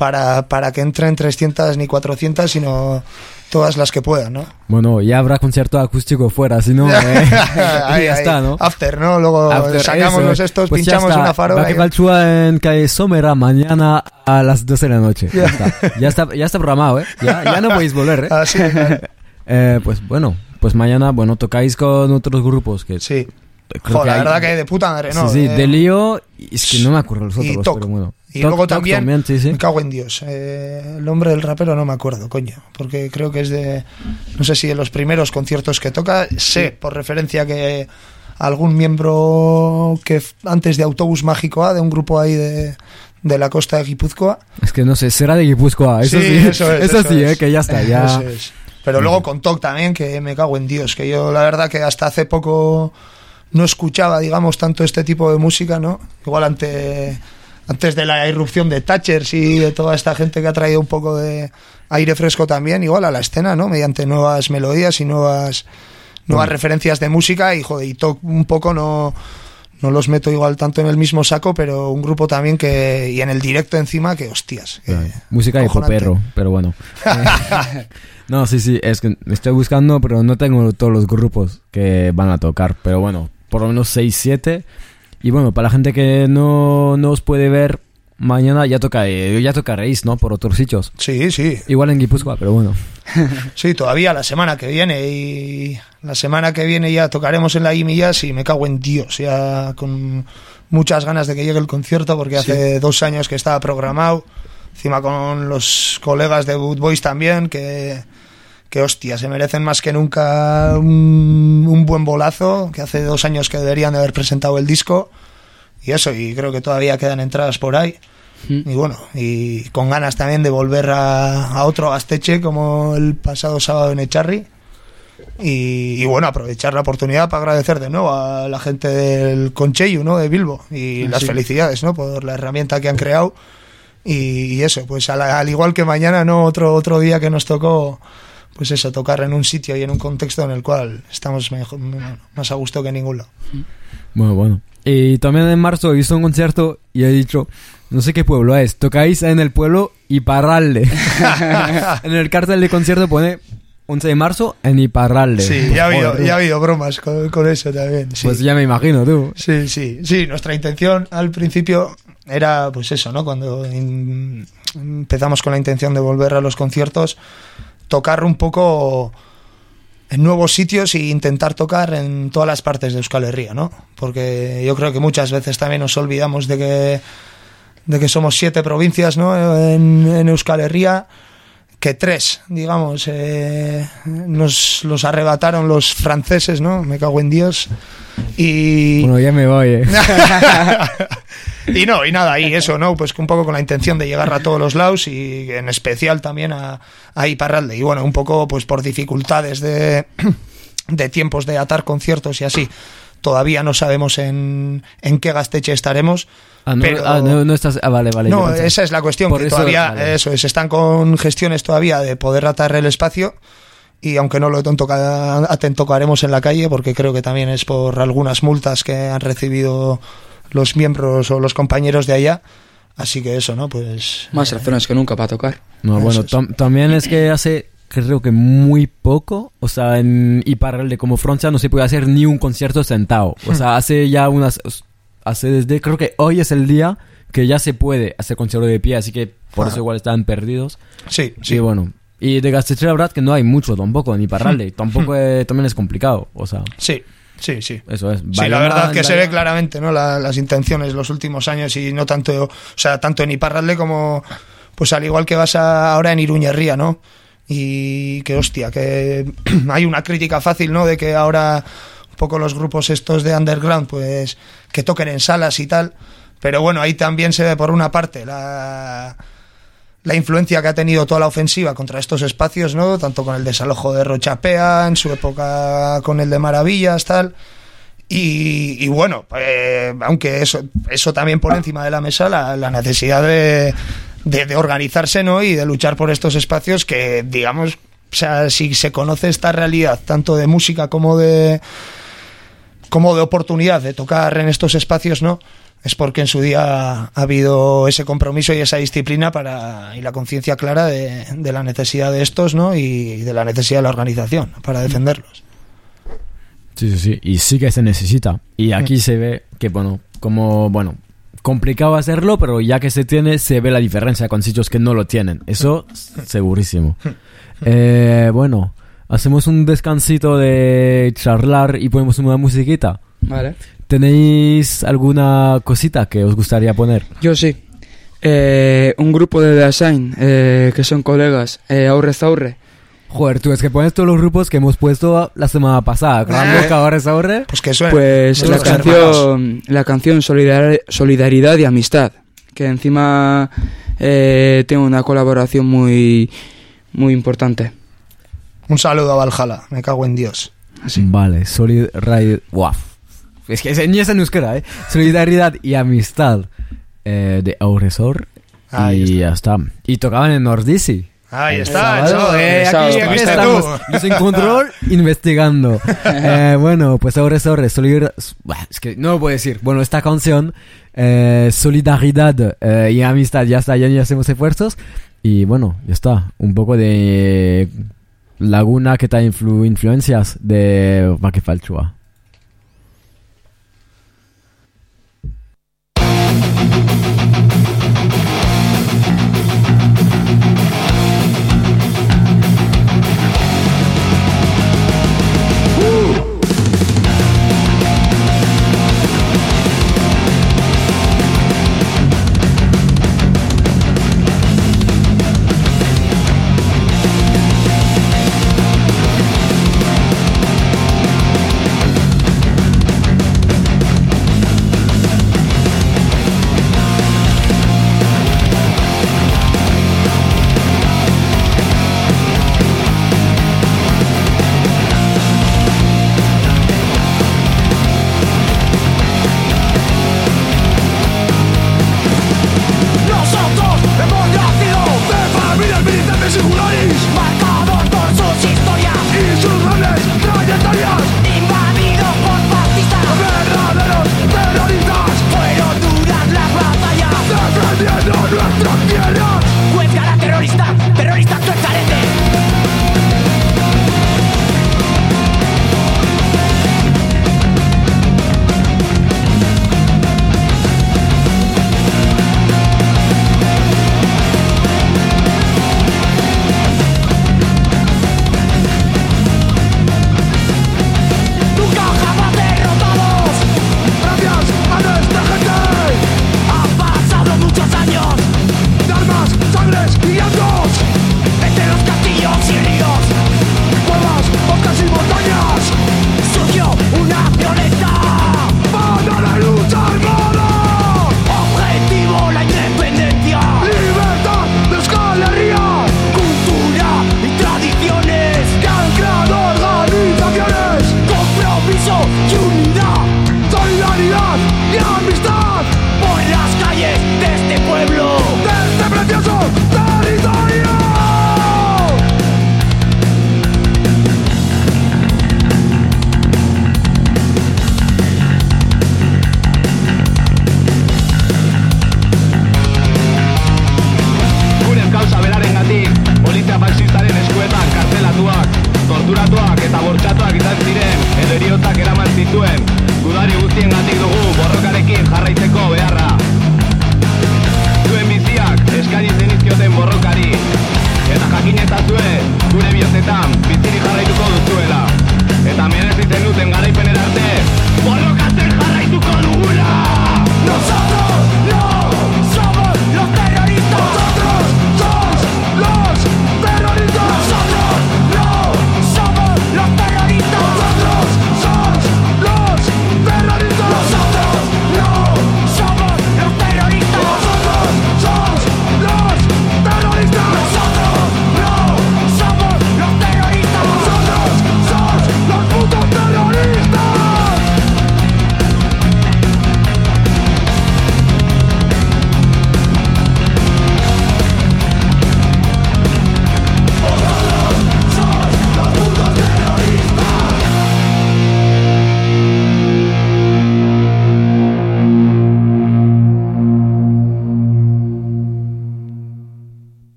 para, para que entren trescientas ni cuatrocientas, sino todas las que puedan, ¿no? Bueno, ya habrá concierto acústico fuera, si no, eh, ahí, ya ahí. está, ¿no? After, ¿no? Luego After, sacamos eso, los estos, pues pinchamos una farola. Baque Balchúa en calle Somera mañana a las doce de la noche. Ya está, ya está, ya está programado, ¿eh? Ya, ya no podéis volver, ¿eh? Ah, sí, claro. eh, pues bueno, pues mañana, bueno, tocáis con otros grupos que... Sí. Creo Joder, que la hay... verdad que de puta madre, ¿no? Sí, sí, eh, de lío, es que no me acuerdo los otros, y Toc. pero bueno. Y Toc, luego Toc también, también sí, sí. me cago en Dios, eh, el nombre del rapero no me acuerdo, coño, porque creo que es de, no sé si de los primeros conciertos que toca, sé por referencia que algún miembro que f- antes de Autobús Mágico A, de un grupo ahí de, de la costa de Guipúzcoa. Es que no sé, será de Guipúzcoa, eso sí, Sí, eso es, eso eso sí, es. eh, que ya está, ya... Eso es. Pero luego con Toc también, que me cago en Dios, que yo la verdad que hasta hace poco no escuchaba, digamos, tanto este tipo de música, ¿no? Igual ante, antes de la irrupción de Thatchers y de toda esta gente que ha traído un poco de aire fresco también, igual a la escena, ¿no? Mediante nuevas melodías y nuevas nuevas Bueno. referencias de música y, joder, y Toc un poco no... No los meto igual tanto en el mismo saco, pero un grupo también que... Y en el directo encima, que hostias. Que, Claro, música de cojonante. popero, pero bueno. Eh, no, sí, sí, es que estoy buscando, pero no tengo todos los grupos que van a tocar. Pero bueno, por lo menos seis, siete. Y bueno, para la gente que no, no os puede ver, mañana ya toca, eh, ya tocaréis, ¿no? Por otros sitios. Sí, sí. Igual en Guipúzcoa, pero bueno. Sí, todavía la semana que viene. Y la semana que viene ya tocaremos en la Imillas y me cago en Dios. Ya con muchas ganas de que llegue el concierto porque hace dos años que estaba programado. Encima con los colegas de Boot Boys también, que, que hostia, se merecen más que nunca un, un buen bolazo, que hace dos años que deberían de haber presentado el disco. Y eso, y creo que todavía quedan entradas por ahí. Mm. Y bueno, y con ganas también de volver a, a otro Gasteche como el pasado sábado en Echarri. Y, y bueno, aprovechar la oportunidad para agradecer de nuevo a la gente del Concheyu, ¿no? De Bilbo. Y Ah, las sí. felicidades, ¿no? Por la herramienta que han creado. Y, y eso, pues al, al igual que mañana, ¿no? Otro, otro día que nos tocó, pues eso, tocar en un sitio y en un contexto en el cual estamos mejor, más a gusto que en ningún lado. Bueno, bueno. Y también en marzo he visto un concierto y he dicho, no sé qué pueblo es, tocáis en el pueblo Iparralde. En el cartel de concierto pone once de marzo en Iparralde. Sí, Pues, ya ha habido, joder, ya ha habido bromas con, con eso también. Sí. Pues ya me imagino, tú. Sí, sí, sí, nuestra intención al principio era pues eso, ¿no? Cuando in- empezamos con la intención de volver a los conciertos, tocar un poco en nuevos sitios e intentar tocar en todas las partes de Euskal Herria, ¿no? Porque yo creo que muchas veces también nos olvidamos de que de que somos siete provincias, ¿no? En, en Euskal Herria, que tres, digamos, eh, nos los arrebataron los franceses, ¿no? Me cago en Dios. Y Bueno, ya me voy, eh. y no, y nada, y eso, ¿no? Pues que un poco con la intención de llegar a todos los lados y en especial también a, a Iparralde. Y bueno, un poco pues por dificultades de, de tiempos de atar conciertos y así. Todavía no sabemos en, en qué Gasteche estaremos. Ah, no, pero- ah, no, no estás... Ah, vale, vale. yo No, pensaba- esa es la cuestión, Por que eso- todavía, vale. eso es, están con gestiones todavía de poder atar el espacio y aunque no lo toca- tocaremos en la calle, porque creo que también es por algunas multas que han recibido los miembros o los compañeros de allá, así que eso, ¿no? Pues... Más razones que nunca para tocar. No, Eso bueno, es. tam- también es que hace, creo que muy poco, o sea, en Iparralde como Francia no se puede hacer ni un concierto sentado. O sea, hace ya unas... Hace desde... Creo que hoy es el día que ya se puede hacer concierto de pie, así que por Ah. eso igual están perdidos. Sí, Sí, sí. bueno. Y de Gasteche la verdad que no hay mucho tampoco en Iparralde. Tampoco eh, también es complicado, o sea, Sí, sí, sí. eso es. Sí, la Bayona, verdad que se Hendaya- ve claramente, ¿no? La- las intenciones los últimos años y no tanto, o sea, tanto en Iparralde como, pues al igual que vas a- ahora en Iruñerría, ¿no? Y que hostia, que hay una crítica fácil, ¿no? De que ahora un poco los grupos estos de underground, pues que toquen en salas y tal, pero bueno, ahí también se ve por una parte la la influencia que ha tenido toda la ofensiva contra estos espacios, ¿no? Tanto con el desalojo de Rochapea, en su época con el de Maravillas, tal. Y, y bueno, eh, aunque eso, eso también pone encima de la mesa la, la necesidad de, de, de organizarse, ¿no? Y de luchar por estos espacios que, digamos, o sea, si se conoce esta realidad, tanto de música como de como de oportunidad de tocar en estos espacios, ¿no? es porque en su día ha habido ese compromiso y esa disciplina para y la conciencia clara de, de la necesidad de estos, ¿no? Y de la necesidad de la organización para defenderlos. Sí, sí, sí, y sí que se necesita. Y aquí se ve que, bueno, como, bueno, complicado hacerlo, pero ya que se tiene, se ve la diferencia con sitios que no lo tienen. Eso, segurísimo. Eh, bueno, hacemos un descansito de charlar y ponemos una musiquita. Vale. ¿Tenéis alguna cosita que os gustaría poner? Yo sí. Eh, un grupo de Design, eh, que son colegas, eh, Aurrez Aurre. Joder, tú es que pones todos los grupos que hemos puesto la semana pasada. Gran Boca, Aurrez Aurre. Pues que suena. Pues la Los canción, la canción Solidar- Solidaridad y Amistad, que encima eh, tiene una colaboración muy, muy importante. Un saludo a Valhalla, me cago en Dios. Así. Vale, solidaridad. Wow. Es que ni es en euskera, ¿eh? Solidaridad y amistad eh, de Aurrez Aurre. Ahí Y ya está. Y tocaban en Nordisi. Ahí El está, sábado, eso, eh, eso, aquí, eso, aquí viste estamos, tú. los en control, investigando. Eh, bueno, pues Aurrez Aurre, solidaridad. Es que no lo puedo decir. Bueno, esta canción, eh, solidaridad eh, y amistad, ya está, ya ni hacemos esfuerzos. Y bueno, ya está. Un poco de Laguna que trae influ- influencias de Vaque Falchua. We'll be right back.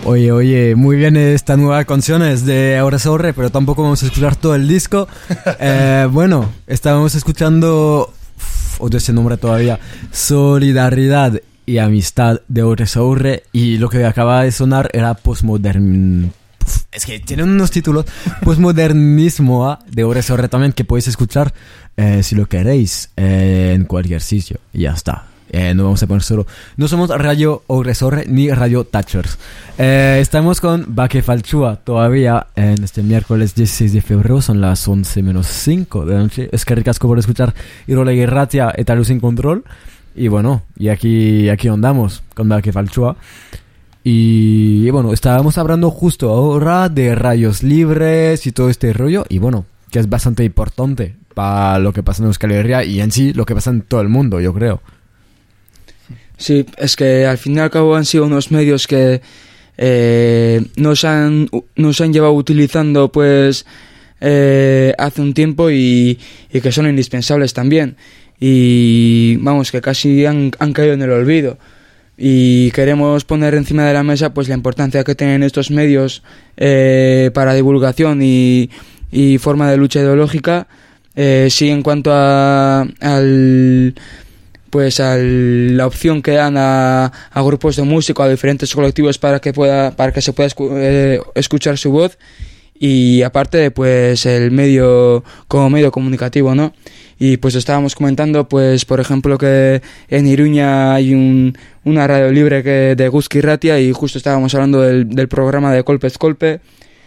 Oye, oye, muy bien esta nueva canción es de Ahora Sobre, pero tampoco vamos a escuchar todo el disco. Eh, bueno, estábamos escuchando, uf, odio ese nombre todavía, Solidaridad y Amistad de Ahora Sobre, y lo que acaba de sonar era Postmodern... Uf, es que tienen unos títulos, Postmodernismo ¿eh? de Ahora Sobre también, que podéis escuchar eh, si lo queréis eh, en cualquier sitio, y ya está. Eh, no vamos a poner solo. No somos Radio Ogresorre ni Radio Thatchers. Eh, estamos con Baque Falchua todavía en este miércoles dieciséis de febrero. Son las once menos cinco de la noche. Es que ricasco por escuchar Irola y Ratia y Talus sin Control. Y bueno, y aquí, aquí andamos con Baque Falchua. Y, y bueno, estábamos hablando justo ahora de rayos libres y todo este rollo. Y bueno, que es bastante importante para lo que pasa en Euskal Herria y en sí lo que pasa en todo el mundo, yo creo. Sí, es que al fin y al cabo han sido unos medios que eh, nos han nos han llevado utilizando pues eh, hace un tiempo y, y que son indispensables también, y vamos, que casi han, han caído en el olvido, y queremos poner encima de la mesa pues la importancia que tienen estos medios eh, para divulgación y, y forma de lucha ideológica. Eh, sí, en cuanto a al pues a la opción que dan a, a grupos de música, a diferentes colectivos para que pueda para que se pueda escu- eh, escuchar su voz, y aparte pues el medio como medio comunicativo, ¿no? Y pues estábamos comentando pues por ejemplo que en Iruña hay un una radio libre que de Guzki Ratia, y justo estábamos hablando del, del programa de Kolpez Kolpe,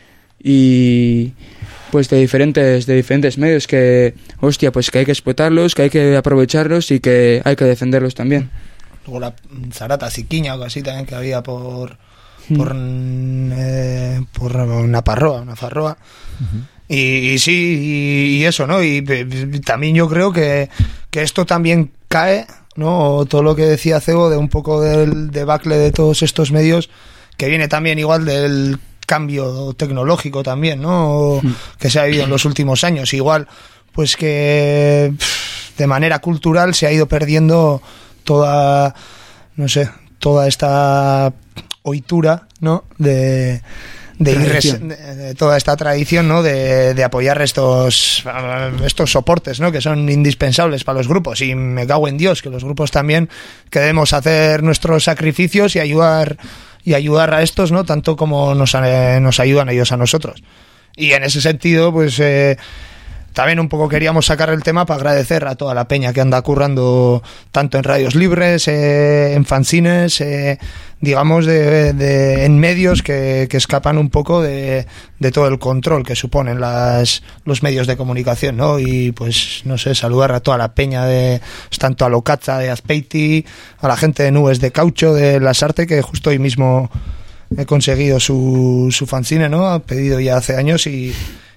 y pues de diferentes de diferentes medios que, hostia, pues que hay que explotarlos, que hay que aprovecharlos y que hay que defenderlos también. Luego la Zarata Siquiña o algo así también que había por por, mm. eh, por una parroa, una farroa. Uh-huh. Y, y sí, y, y eso, ¿no? Y, y también yo creo que, que esto también cae, ¿no? Todo lo que decía Cebo de un poco del debacle de todos estos medios, que viene también igual del cambio tecnológico también, ¿no? Que se ha vivido en los últimos años. Igual, pues que de manera cultural se ha ido perdiendo toda, no sé, toda esta oitura, ¿no? De, de, irres, de, de toda esta tradición, ¿no? De, de apoyar estos, estos soportes, ¿no? Que son indispensables para los grupos. Y me cago en Dios, que los grupos también que debemos hacer nuestros sacrificios y ayudar y ayudar a estos, ¿no? Tanto como nos, eh, nos ayudan ellos a nosotros. Y en ese sentido, pues eh, también un poco queríamos sacar el tema para agradecer a toda la peña que anda currando tanto en radios libres, eh, en fanzines, eh, digamos, de, de, en medios que, que escapan un poco de, de todo el control que suponen las, los medios de comunicación, ¿no? Y pues, no sé, saludar a toda la peña de, tanto a Locaza de Azpeiti, a la gente de Nubes de Caucho, de Lasarte, que justo hoy mismo he conseguido su, su fanzine, ¿no? Ha pedido ya hace años y,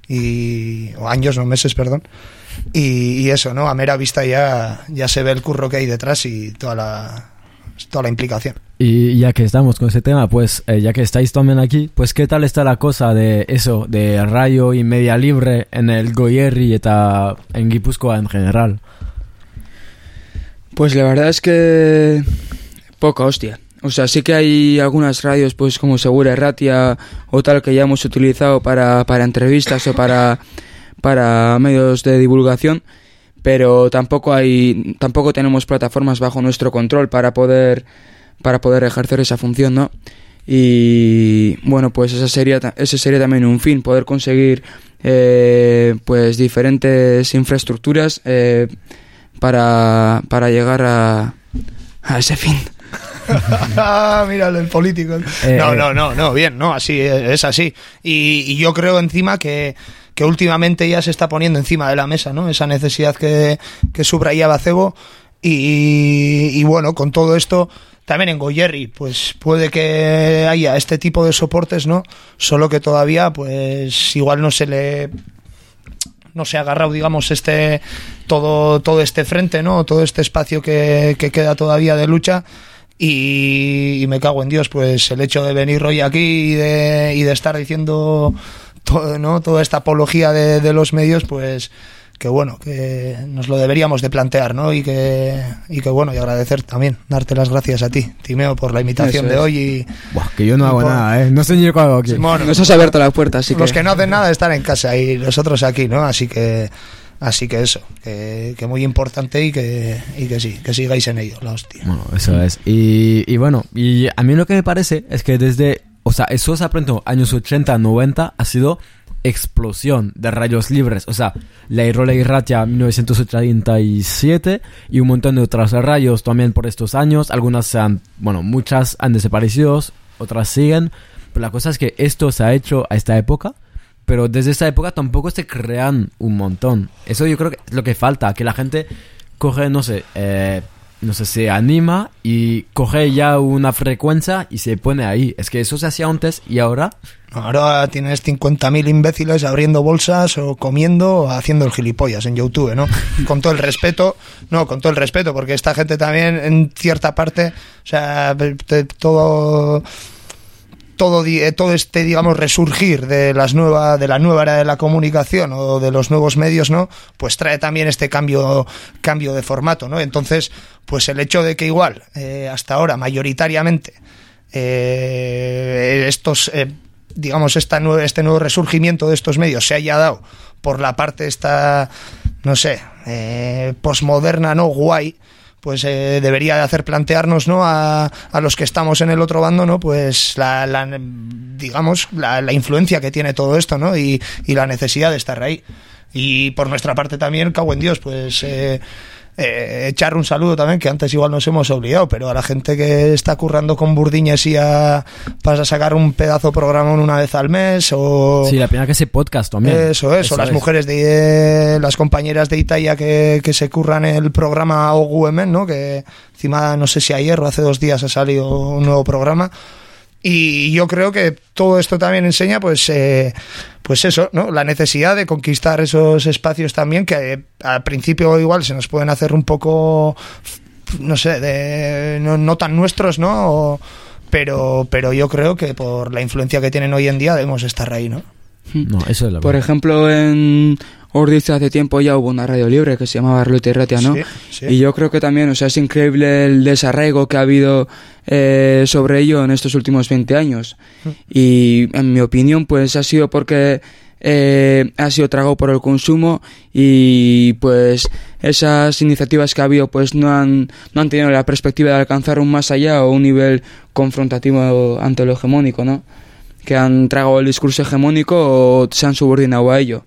y o años, no meses, perdón. Y, y eso, ¿no? A mera vista ya, ya se ve el curro que hay detrás y toda la, toda la implicación. Y ya que estamos con ese tema, pues eh, ya que estáis también aquí, pues qué tal está la cosa de eso, de radio y media libre en el Goierri y eta en Guipúzcoa en general. Pues la verdad es que poca hostia. O sea, sí que hay algunas radios pues como Segura Ratia o tal que ya hemos utilizado para, para entrevistas o para, para medios de divulgación, pero tampoco hay tampoco tenemos plataformas bajo nuestro control para poder para poder ejercer esa función, ¿no? Y bueno, pues esa sería ese sería también un fin, poder conseguir eh, pues diferentes infraestructuras eh, para para llegar a a ese fin. Míralo, el político. Eh, no, no, no, no, bien, no, así es así. Y, y yo creo encima que, que últimamente ya se está poniendo encima de la mesa, ¿no? Esa necesidad que, que subrayaba Cebo. Y, y bueno, con todo esto, también en Goierri, pues puede que haya este tipo de soportes, ¿no? Solo que todavía, pues igual no se le no se ha agarrado, digamos, este todo todo este frente, ¿no? Todo este espacio que, que queda todavía de lucha. Y, y me cago en Dios, pues el hecho de venir hoy aquí y de, y de estar diciendo todo, ¿no? Toda esta apología de, de los medios, pues que bueno, que nos lo deberíamos de plantear, ¿no? Y que, y que bueno, y agradecer también, darte las gracias a ti, Timeo, por la invitación de hoy. Y, Buah, que yo no hago por, nada, ¿eh? No sé ni yo qué hago aquí. Bueno, nos has abierto la puerta, así los que... que no hacen nada están en casa y nosotros aquí, ¿no? Así que... Así que eso, que, que muy importante y que, y que sí, que sigáis en ello, la hostia. Bueno, eso es. Y, y bueno, y a mí lo que me parece es que desde, o sea, eso se aprendió años ochenta, noventa, ha sido explosión de radios libres. O sea, la Irola y Ratia mil novecientos ochenta y siete y un montón de otras radios también por estos años. Algunas se han, bueno, muchas han desaparecido, otras siguen. Pero la cosa es que esto se ha hecho a esta época. Pero desde esa época tampoco se crean un montón. Eso yo creo que es lo que falta. Que la gente coge, no sé, eh, no sé, se anima y coge ya una frecuencia y se pone ahí. Es que eso se hacía antes y ahora... Ahora tienes cincuenta mil imbéciles abriendo bolsas o comiendo o haciendo el gilipollas en YouTube, ¿no? Con todo el respeto, no, con todo el respeto, porque esta gente también en cierta parte, o sea, todo... Todo, todo este, digamos, resurgir de las nueva, de la nueva era de la comunicación o de los nuevos medios, ¿no? Pues trae también este cambio, cambio de formato, ¿no? Entonces, pues el hecho de que igual, eh, hasta ahora, mayoritariamente, eh, estos, eh, digamos, esta nueva, este nuevo resurgimiento de estos medios se haya dado por la parte esta, no sé, eh, posmoderna, ¿no? Guay, pues eh, debería de hacer plantearnos, ¿no? A, a los que estamos en el otro bando, ¿no? Pues la, la digamos, la, la influencia que tiene todo esto, ¿no? Y, y la necesidad de estar ahí. Y por nuestra parte también, cago en Dios, pues eh, eh, echar un saludo también, que antes igual nos hemos olvidado, pero a la gente que está currando con Burdiñes y a, para sacar un pedazo programa una vez al mes, o... Sí, la pena que ese podcast también. Eso es, o las es. mujeres de... las compañeras de Italia que, que se curran el programa O G U M, ¿no? Que encima, no sé si ayer o hace dos días ha salido un nuevo programa. Y yo creo que todo esto también enseña, pues, eh, pues eso, ¿no? La necesidad de conquistar esos espacios también que eh, al principio igual se nos pueden hacer un poco, no sé, de, no, no tan nuestros, ¿no? O, pero, pero yo creo que por la influencia que tienen hoy en día debemos estar ahí, ¿no? No, eso es la Por verdad. ejemplo, en Ordiz hace tiempo ya hubo una radio libre que se llamaba Arlute y Ratia, ¿no? Sí, sí. Y yo creo que también, o sea, es increíble el desarraigo que ha habido eh, sobre ello en estos últimos veinte años. Y en mi opinión, pues ha sido porque eh, ha sido tragado por el consumo y pues esas iniciativas que ha habido pues no han, no han tenido la perspectiva de alcanzar un más allá o un nivel confrontativo ante lo hegemónico, ¿no? Que han tragado el discurso hegemónico o se han subordinado a ello.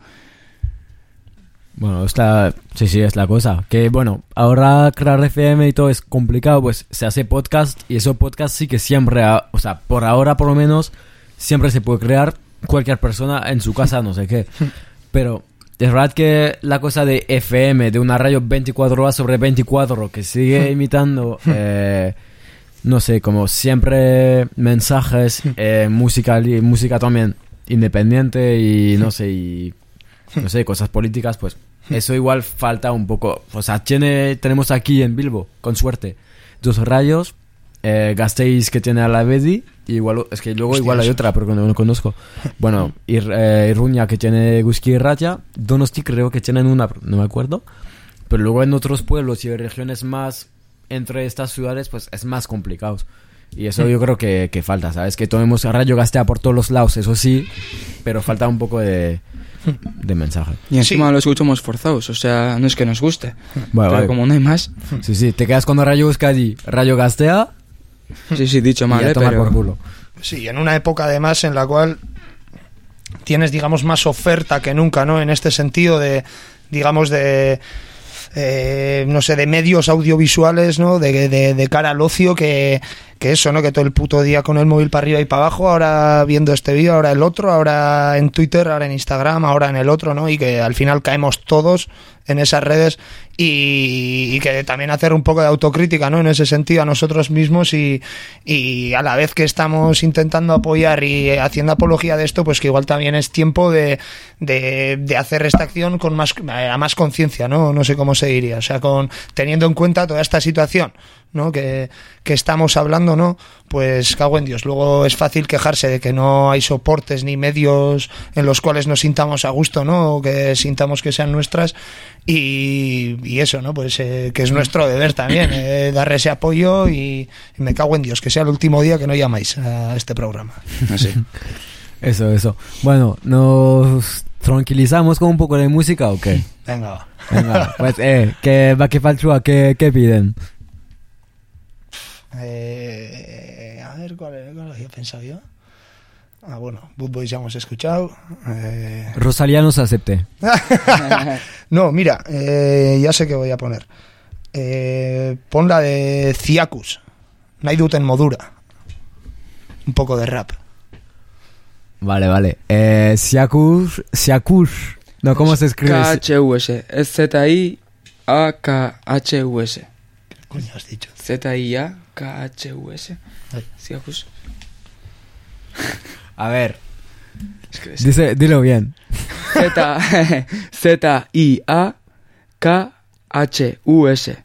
Bueno, esta, sí, sí, es la cosa. Que bueno, ahora crear F M y todo es complicado, pues se hace podcast y esos podcasts sí que siempre, o sea, por ahora por lo menos, siempre se puede crear cualquier persona en su casa, no sé qué. Pero es verdad que la cosa de F M, de una radio veinticuatro horas sobre veinticuatro, que sigue imitando, eh, no sé, como siempre mensajes, eh, música, música también independiente y no sé, y no sé, cosas políticas, pues eso igual falta un poco. O sea, tiene, tenemos aquí en Bilbo, con suerte, dos radios, eh, Gasteiz que tiene a la Bedi, y igual, es que luego Hostia, igual hay otra, pero que no lo conozco. Bueno, Ir, eh, Iruña que tiene Guzki y Ratia, Donosti creo que tienen una, no me acuerdo, pero luego en otros pueblos y regiones más entre estas ciudades, pues es más complicado. Y eso yo creo que, que falta, ¿sabes? Que tomemos Radio Gastea por todos los lados, eso sí, pero falta un poco de... de mensaje. Y encima sí. Lo escuchamos forzados, o sea, no es que nos guste. Bueno, pero vale. Como no hay más. Sí, sí, te quedas con Radio Euskadi, Radio Gastea. Sí, sí, dicho mal, y a eh, tomar pero... por culo. Sí, en una época además en la cual tienes, digamos, más oferta que nunca, ¿no? En este sentido de, digamos, de... Eh, no sé, de medios audiovisuales, ¿no? De, de, de cara al ocio, que, que eso, ¿no? Que todo el puto día con el móvil para arriba y para abajo, ahora viendo este vídeo, ahora el otro, ahora en Twitter, ahora en Instagram, ahora en el otro, ¿no? Y que al final caemos todos en esas redes y, y que también hacer un poco de autocrítica, ¿no? En ese sentido a nosotros mismos y, y a la vez que estamos intentando apoyar y haciendo apología de esto, pues que igual también es tiempo de, de, de hacer esta acción con más, a más conciencia, ¿no? No sé cómo se diría, o sea, con teniendo en cuenta toda esta situación, ¿no? Que, que estamos hablando, ¿no? Pues cago en Dios. Luego es fácil quejarse de que no hay soportes ni medios en los cuales nos sintamos a gusto, ¿no? O que sintamos que sean nuestras y, y eso, ¿no? Pues eh, que es nuestro deber también, eh, dar ese apoyo y, y me cago en Dios, que sea el último día que no llamáis a este programa. Así. Eso, eso. Bueno, ¿nos tranquilizamos con un poco de música o qué? Venga, va. Venga, pues, eh, ¿qué va que falta? ¿Qué, qué piden? Eh, a ver, ¿cuál, ¿cuál había pensado yo? Ah, bueno, Boot Boys ya hemos escuchado. Eh... Rosalía nos acepte. No, mira, eh, ya sé qué voy a poner. Eh, pon la de Ciacus, Naidut en Modura. Un poco de rap. Vale, vale. Eh, Ciacus, Ciacus. No, ¿cómo se escribe? K H U S. Es Z I A K H U S. ¿Qué coño has dicho? Z I A K H U S. Ciacus. A ver. Es que Dice, dilo bien. Z Z I A K H U S.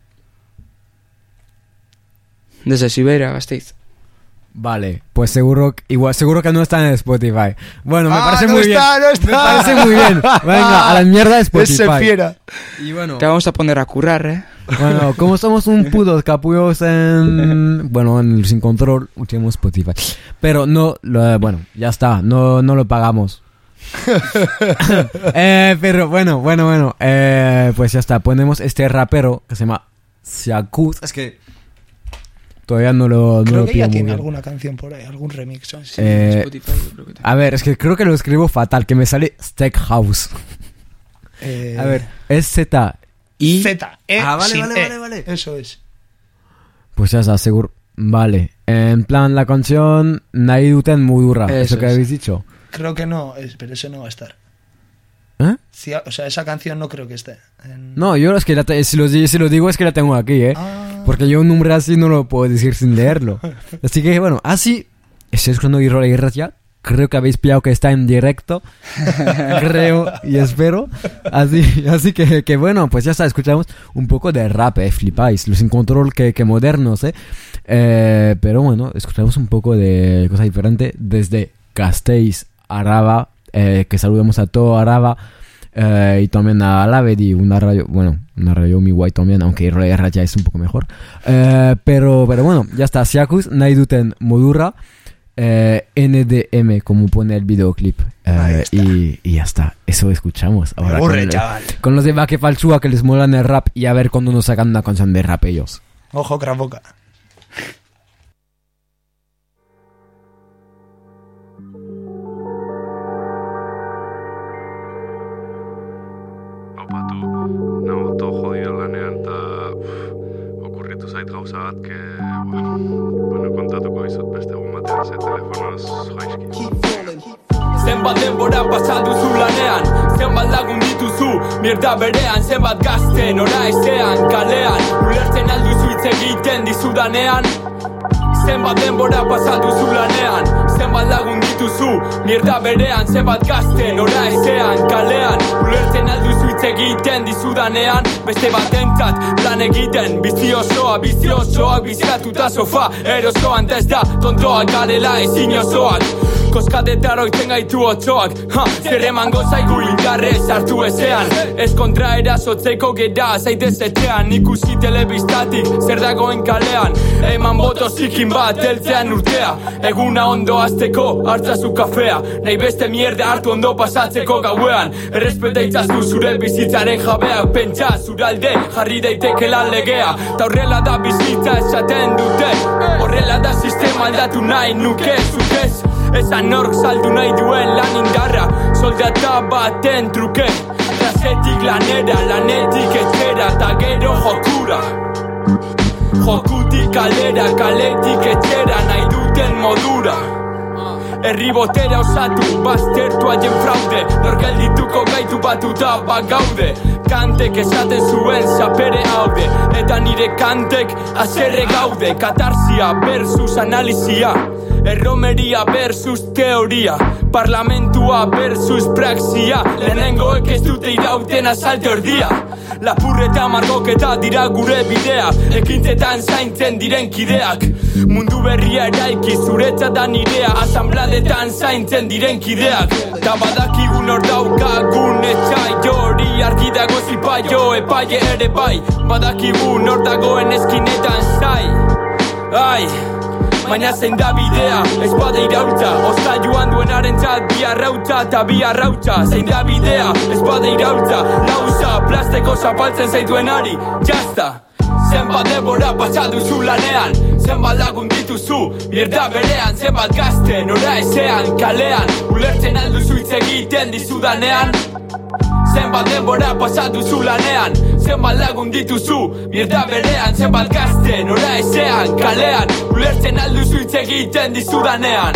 Desde Siberia, Gasteiz. Vale, pues seguro, igual, seguro que no está en Spotify. Bueno, me ah, parece no muy está, bien. No está. Me parece muy bien. Venga, a la mierda de Spotify. Ese fiera. Y bueno, Te vamos a poner a currar, ¿eh? bueno, como somos un putos capullos en, bueno, en el Sin Control, utilizamos Spotify. Pero no, lo, bueno, ya está, no, no lo pagamos. eh, pero bueno, bueno, bueno, eh, pues ya está, ponemos este rapero que se llama Ciacus. Es que todavía no lo, no creo lo que pillo ya muy tiene bien. alguna canción por ahí, algún remix. ¿No? Sí, Eh, Spotify, yo creo que A ver, es que creo que lo escribo fatal, que me sale Steakhouse. Eh, A ver, es Z I. Z, E, Ah, vale, sin vale, E. vale, vale. Eso es. Pues ya está, seguro. Vale. En plan, la canción Naiduten Mudurra. Eso, Eso que es. habéis dicho. Creo que no, es, pero ese no va a estar. ¿Eh? Sí, o sea, esa canción no creo que esté. En... No, yo es que la te- si, lo, si lo digo es que la tengo aquí, ¿eh? Ah. Porque yo un nombre así no lo puedo decir sin leerlo. Así que, bueno, así. Estoy escuchando Hierro la Guerra ya. Creo que habéis pillado que está en directo. Creo y espero. Así, así que, que bueno, pues ya está, escuchamos un poco de rap, eh, flipáis. Los Sin Control que, que modernos, eh. eh. Pero bueno, escuchamos un poco de cosa diferente desde Gasteiz, Araba, eh, que saludamos a todo Araba. Eh, y también a Alavedi, una radio, bueno, una radio muy guay también, aunque Hierro la Guerra ya es un poco mejor. Eh, pero, pero bueno, ya está, Ciacus, Naiduten Modurra. Eh, N D M, como pone el videoclip, eh, y, y ya está, eso escuchamos ahora. aburre, con, el- chaval. con los de Baque Falchúa que les molan el rap, y a ver cuando nos sacan una canción de rap ellos. Ojo, Cravoca. Opa, tu, nago to jodido lanean eta uf, okurritu zait gauza bat, que, buah, bueno, kontatuko izut beste egun batean, ze telefonoz joizki. Zenbat denbora pasatu zu lanean, zenbat lagun dituzu mierda berean, zenbat gazte nora ezean kalean, ulertzen alduzu hitz egiten dizudanean. Zenbat denbora pasatu zu lanean, zenbat lagun dituzu mierda berean, zenbat gazte nora ezean kalean, ulertzen alduzu hitz egiten dizudanean. Beste batentzat lan egiten, bizi osoa, bizi osoak biziratuta sofa, erosoan ez da tontoak garela ezin osoak. Koskatetaro iten gaitu otzoak, ha, zer emango zaigu indarrez hartu ezean. Ez kontra erasotzeko gera zaitez etxean, ikusi telebistatik zer dagoen kalean. Eman boto zikin bat heltzean urtea, eguna ondo azteko hartzazu kafea. Nahi beste mierda hartu ondo pasatzeko gauean. Errespeta itzazku zure bizitzaren jabeak, pentsa zuralde jarri daitekela legea. Ta horrela da bizitza esaten dute, horrela da sistema aldatu nahi nuke zukez. Esan nork saldu nahi duen lan indarra, soldata baten truke. Klasetik lanera, lanetik etxera, ta gero jokura. Jokutik kalera, kaletik etxera, nahi duten modura. Herri botera osatu, baztertu haien fraude, nor geldituko gaitu batuta bagaude. Kantek esaten zuen zapere haude, eta nire kantek azerre gaude. Katarsia versus analizia, Erromeria versus teoria, parlamentua versus praxia. Lehenengoek ez dute irauten asalte ordia. Lapurreta margoketa dira gure bidea, ekintzetan zaintzen diren kideak. Mundu berria eraiki zuretzat da nirea, asambladetan zaintzen diren kideak. Ta badakigun hor daukagun etxai hori argi dago zipaio epaile ere bai. Badakigun hor dagoen eskinetan zai. Ai, baina zein da bidea, ez bada irautza. Osta joan duenaren txat bi arrautza eta bi arrautza. Zein da bidea, ez bada irautza. Lauza, plasteko zapaltzen zaituenari, jazta. Zenbat debora pasaduzu lanean, zenbat lagun dituzu, mierda berean. Zenbat gazte nora ezean, kalean, ulertzen alduzu hitz egiten dizudanean. Zenbat denbora pasaduzu lanean, zenbat lagun dituzu, mierda berean. Zenbat gazte nora ezean, kalean, ulertzen alduzu hitz egiten dizudanean.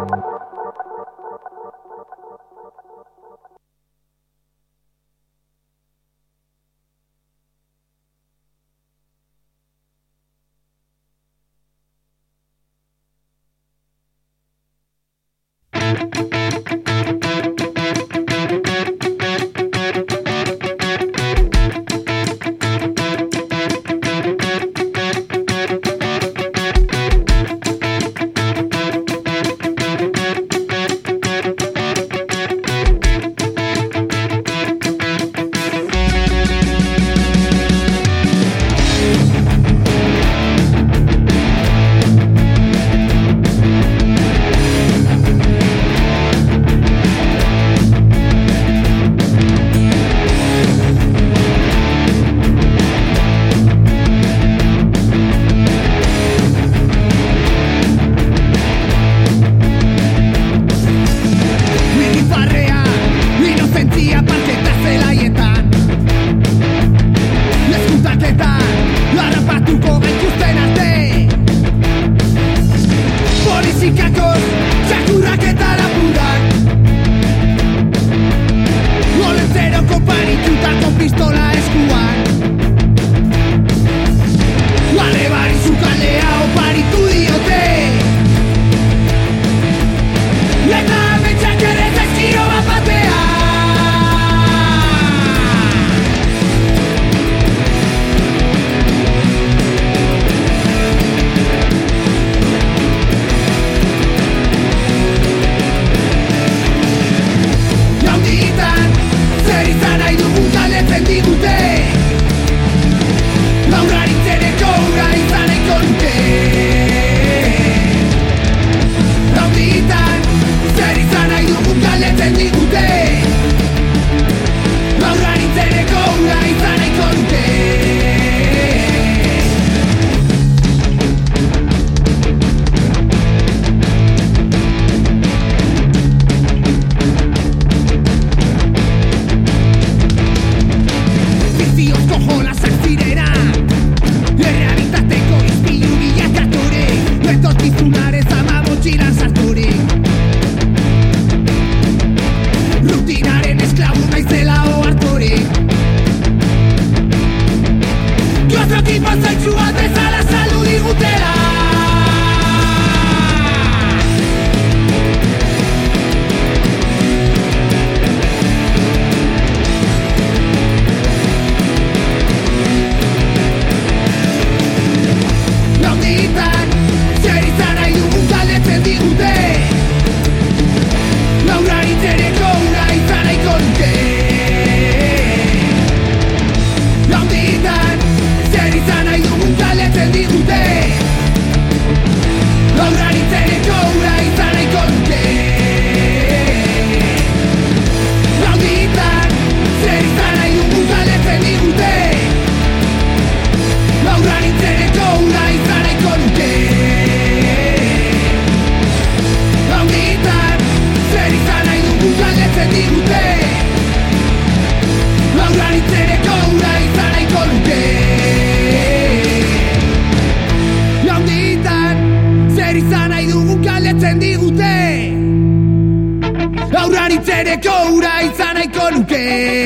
Aurraritzereko ura izan nahiko nuke.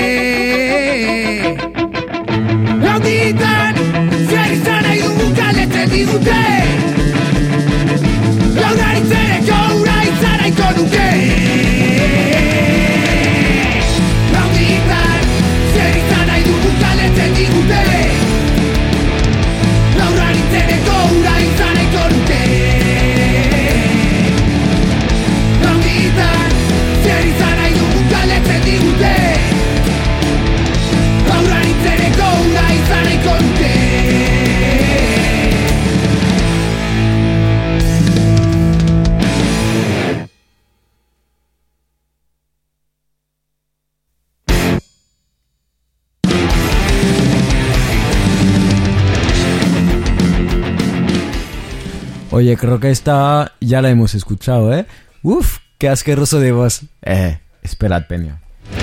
Hauditan, zer izan nahi dugu galdetzen digute. Aurraritzereko Oye, creo que esta ya la hemos escuchado, ¿eh? Uf, qué asqueroso de voz. Eh, esperad, Peña.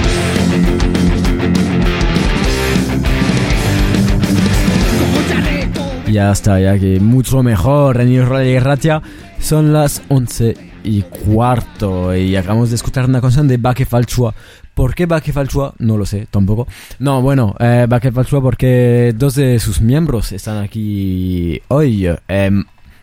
Ya está, ya que mucho mejor en Irratia y Ratia. Son las once y cuarto y acabamos de escuchar una canción de Baque Falchua. ¿Por qué Baque Falchua? No lo sé, tampoco. No, bueno, eh, Baque Falchua porque dos de sus miembros están aquí hoy. Eh,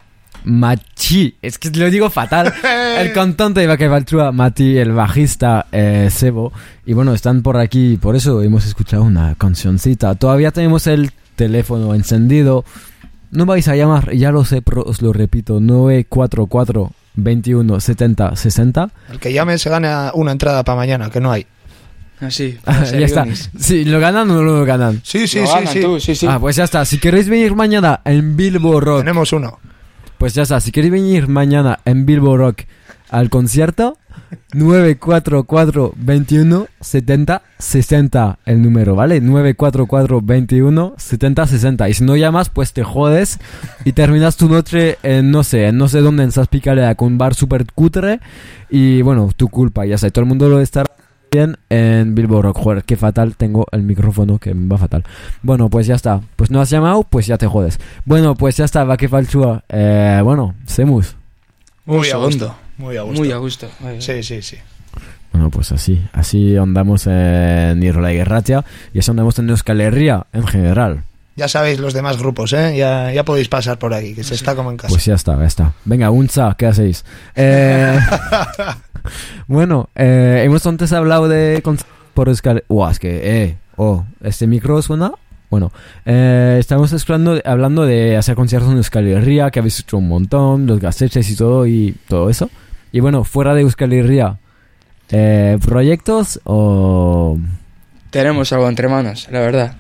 Machi, es que lo digo fatal. El cantante de Baque Falchua, Mati, el bajista, eh, Sebo. Y bueno, están por aquí, por eso hemos escuchado una cancioncita. Todavía tenemos el teléfono encendido. No vais a llamar, ya lo sé, pero os lo repito, nueve cuatro cuatro, veintiuno, setenta, sesenta. El que llame se gana una entrada para mañana, que no hay. Así, Ah, ya está. Sí, ¿lo ganan o no lo ganan? Sí, sí, Lo sí, ganan sí. tú, sí, sí. Ah, pues ya está. Si queréis venir mañana en Bilbo Rock, Tenemos uno. pues ya está. Si queréis venir mañana en Bilbo Rock al concierto, nueve cuatro cuatro, veintiuno, setenta, sesenta el número, ¿vale? nueve cuatro cuatro, veintiuno, setenta, sesenta. Y si no llamas, pues te jodes y terminas tu noche en, no sé, en no sé dónde, en Saspicalea, con un bar super cutre. Y bueno, tu culpa, ya sé. Todo el mundo lo estará bien en Bilbo Rock. Joder, qué fatal, tengo el micrófono que me va fatal. Bueno, pues ya está. Pues no has llamado, pues ya te jodes. Bueno, pues ya está, va que falchua. Eh, bueno, semus. Un Muy a gusto. segundo. Muy a gusto. Muy a gusto. Vale. Sí, sí, sí. Bueno, pues así, así andamos en Irratia y Ratia y así andamos en Euskal Herria en general. Ya sabéis los demás grupos, ¿eh? Ya, ya podéis pasar por aquí, que se está como en casa. Pues ya está, ya está. Venga, Unza, ¿qué hacéis? Eh, bueno, eh, hemos antes hablado de con- por Euskal. Uah, es que, eh, oh, este micro suena. Bueno, eh, estamos hablando, hablando de hacer conciertos en Euskal Herria, que habéis hecho un montón, los gaseches y todo y todo eso. Y bueno, fuera de Euskal Herria, eh, ¿proyectos o...? Tenemos algo entre manos, la verdad.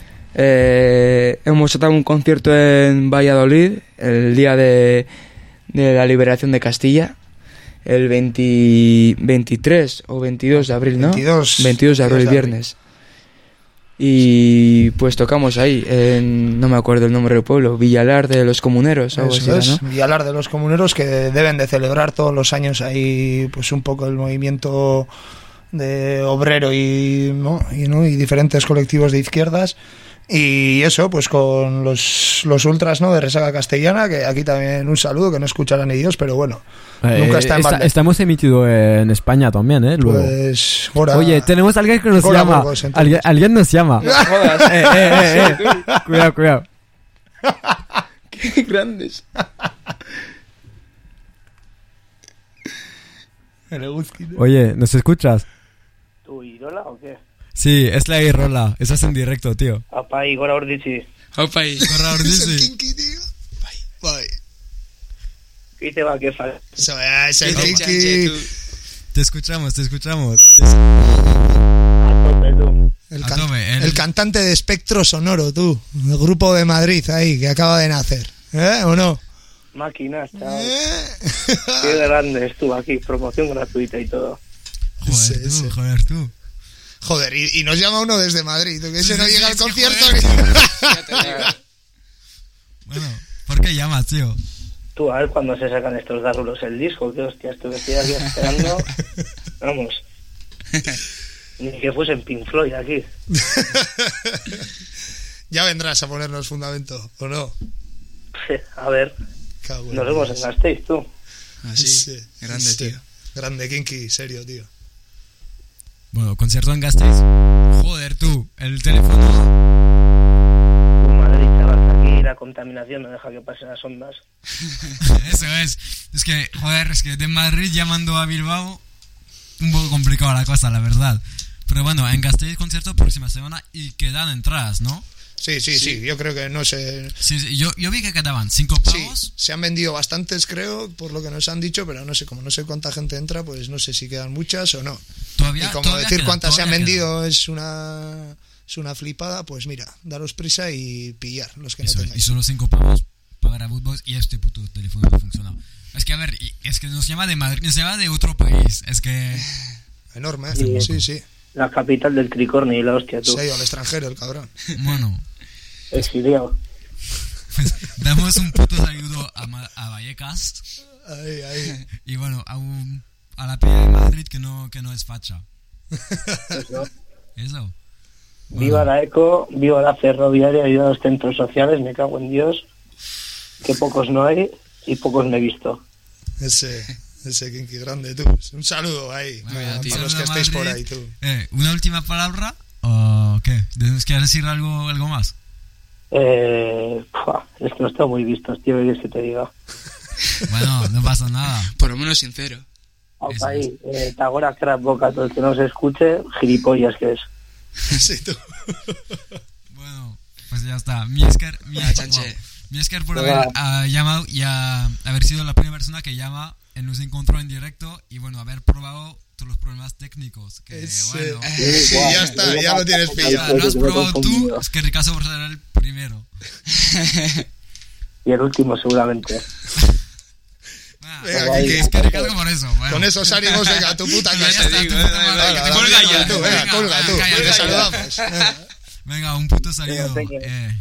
Eh, hemos dado un concierto en Valladolid el día de, de la liberación de Castilla, el veinte, veintitrés o veintidós de abril, ¿no? veintidós, veintidós de abril, veintidós de abril. viernes. Y pues tocamos ahí, en, no me acuerdo el nombre del pueblo, Villalar de los Comuneros, algo Eso así, es, ¿no? Villalar de los Comuneros, que deben de celebrar todos los años ahí pues un poco el movimiento de obrero y, ¿no? y, ¿no? y diferentes colectivos de izquierdas. Y eso, pues con los, los ultras, ¿no? De Resaca Castellana, que aquí también un saludo, que no escucharán ni Dios, pero bueno, Eh, nunca está en esta- balde. estamos emitidos en España también, ¿eh? Luego. Pues, ahora- Oye, tenemos a alguien que nos Hola, llama. Burgos, entonces. Alguien, alguien nos llama. No jodas. eh, eh, eh, eh. Cuidado, cuidado. Qué grandes. Oye, ¿nos escuchas? ¿Tu Irola o qué? Sí, es la Irola. Estás en directo, tío. Apa, Igor Orditzi. Opa ahí. Es el Kinky, tío. Bye, bye. ¿Qué te va? ¿Qué fa? Eso es el Qué Kinky. chanche, tú. Te escuchamos, te escuchamos. A tope, tú. El, A can- tope, el- el cantante de Espectro Sonoro, tú. El grupo de Madrid ahí, que acaba de nacer. ¿Eh? ¿O no? Máquinas, chaval. ¿Eh? Qué grande estuvo aquí. Promoción gratuita y todo. Joder, Sí, tú, sí. joder, tú. Joder, y, y nos llama uno desde Madrid, tú, que ese Sí, no sí, llega sí, al sí, concierto. joder. ni- Ya te digo. Bueno, ¿por qué llamas, tío? Tú, a ver cuándo se sacan estos darrulos el disco. Qué hostia, estuve estoy aquí esperando. Vamos. Ni que fuesen Pink Floyd aquí. Ya vendrás a ponernos fundamento, ¿o no? A ver, Cago en nos vemos Dios. en Gasteiz, tú. Así, Sí, grande, sí. tío. Grande, Kinky, serio, tío. Bueno, concierto en Gasteiz. Joder, tú, el teléfono. Tu Madrid, chaval, aquí la contaminación no deja que pasen las ondas. Eso es. Es que, joder, es que de Madrid llamando a Bilbao, un poco complicado la cosa, la verdad. Pero bueno, en Gasteiz concierto próxima semana y quedan entradas, ¿no? Sí, sí, sí, yo creo que no sé. Sí, sí, yo, yo vi que quedaban cinco Sí, pavos. se han vendido bastantes, creo, por lo que nos han dicho, pero no sé, como no sé cuánta gente entra, pues no sé si quedan muchas o no. Todavía, y como todavía decir quedan, cuántas se han todavía vendido es una es una flipada, pues mira, daros prisa y pillar los que quedan. Eso no es, y tengáis. solo cinco pavos pagar a Bootbox y este puto teléfono no funciona. Es que, a ver, y- es que nos llama de Madrid, nos llama de otro país. Es que... Enorme, ¿eh? Sí. Sí, sí. La capital del tricornio y la hostia, tú. Se ha ido al extranjero el cabrón. Bueno, Exiliado. pues damos un puto saludo Eco a, Ma- a Vallecas. Ahí, ahí. Y bueno, a, un, a la peña de Madrid que no, que no es facha. Eso. Eso. Viva la eco, viva la ferroviaria, viva los centros sociales, me cago en Dios. Que pocos no hay y pocos me he visto. Ese, ese Kinky grande, tú. Un saludo ahí, Bueno, a, tío. para los que Saludo a estéis por Madrid. ahí, tú. Eh, ¿una última palabra o qué? ¿Quieres decir algo, algo más? Eh, pua, es que no estoy muy vistos, tío, ¿qué quieres que te diga? Bueno, no pasa nada. Por lo menos sincero. Hasta ahí, eh, Tagora Crap Boca, todo el que no se escuche, gilipollas que es. Sí, tú. Bueno, pues ya está. Miesker, Ah, Miesker, chanche. wow. Miesker por Hola. haber ah, llamado y ah, haber sido la primera persona que llama en Nos Encontró en directo y bueno, haber probado todos los problemas técnicos. Que Ese. bueno, Sí, ya está, ya lo tienes o pillado. sea, lo has probado tú, es que Ricasso por ser el primero. Y el último seguramente. Ah, Venga, es Kiki. que Ricasso por eso. Bueno. Con esos ánimos, venga, tu puta Ya casa. está, tu puta madre, que te colga ya. Tú, venga, Venga, colga tú. calla, Te calla. saludamos. Venga. Venga, un puto saludo. Venga, venga. Eh.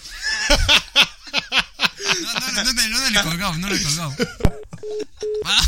No, no, no, no, no le he colgado, no le he colgado. Ah.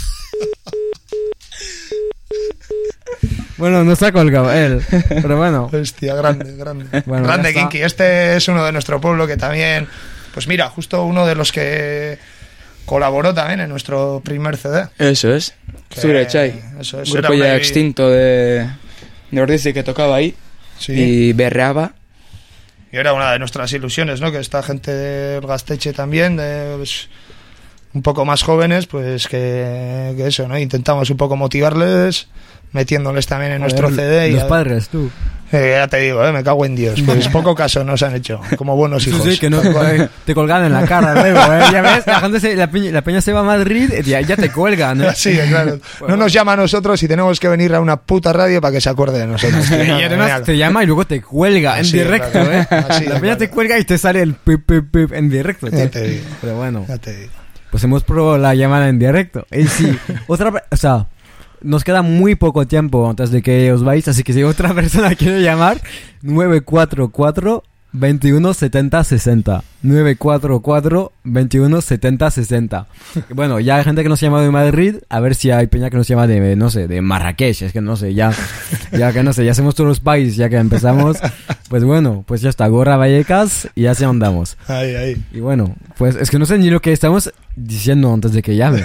Bueno, no se ha colgado él, pero bueno. Hostia, grande, grande. Bueno, grande, ya está. Kinky. Este es uno de nuestro pueblo que también, pues mira, justo uno de los que colaboró también en nuestro primer C D. Eso es. Que- Zure Chai. Eso es. Un era grupo ya una- extinto de, de Ordizi que tocaba ahí. Sí. Y berreaba. Y era una de nuestras ilusiones, ¿no? Que esta gente del Gasteche también, de, pues, un poco más jóvenes, pues que, que eso, ¿no? Intentamos un poco motivarles, metiéndoles también en nuestro Joder, C D. Y Los a- padres, tú. eh, ya te digo, eh, me cago en Dios. Pues poco caso nos han hecho, como buenos Sí, hijos. sí, que no, Tal cual. te colgan en la cara luego, ¿eh? Ya ves, la, gente se- la, peña, la peña se va a Madrid y ya, ya te cuelgan, ¿eh? Sí, claro. No nos llama a nosotros y tenemos que venir a una puta radio para que se acuerde de nosotros. Y además te llama y luego te cuelga en Así, directo, claro. ¿eh? Así, La peña claro. te cuelga y te sale el pip, pip, pip en directo, tío. Ya te digo. Pero bueno, Ya te digo. pues hemos probado la llamada en directo. Y sí, otra, pe- o sea, nos queda muy poco tiempo antes de que os vais, así que si otra persona quiere llamar, nueve cuatro cuatro, veintiuno setenta sesenta. nueve cuatro cuatro, veintiuno setenta sesenta. Bueno, ya hay gente que nos llama de Madrid, a ver si hay peña que nos llama de, no sé, de Marrakech, es que no sé, ya, ya que no sé, ya hacemos todos los países, ya que empezamos. Pues bueno, pues ya está, Gorra Vallecas y así andamos. Ahí, ahí. Y bueno, pues es que no sé ni lo que estamos diciendo antes de que llame.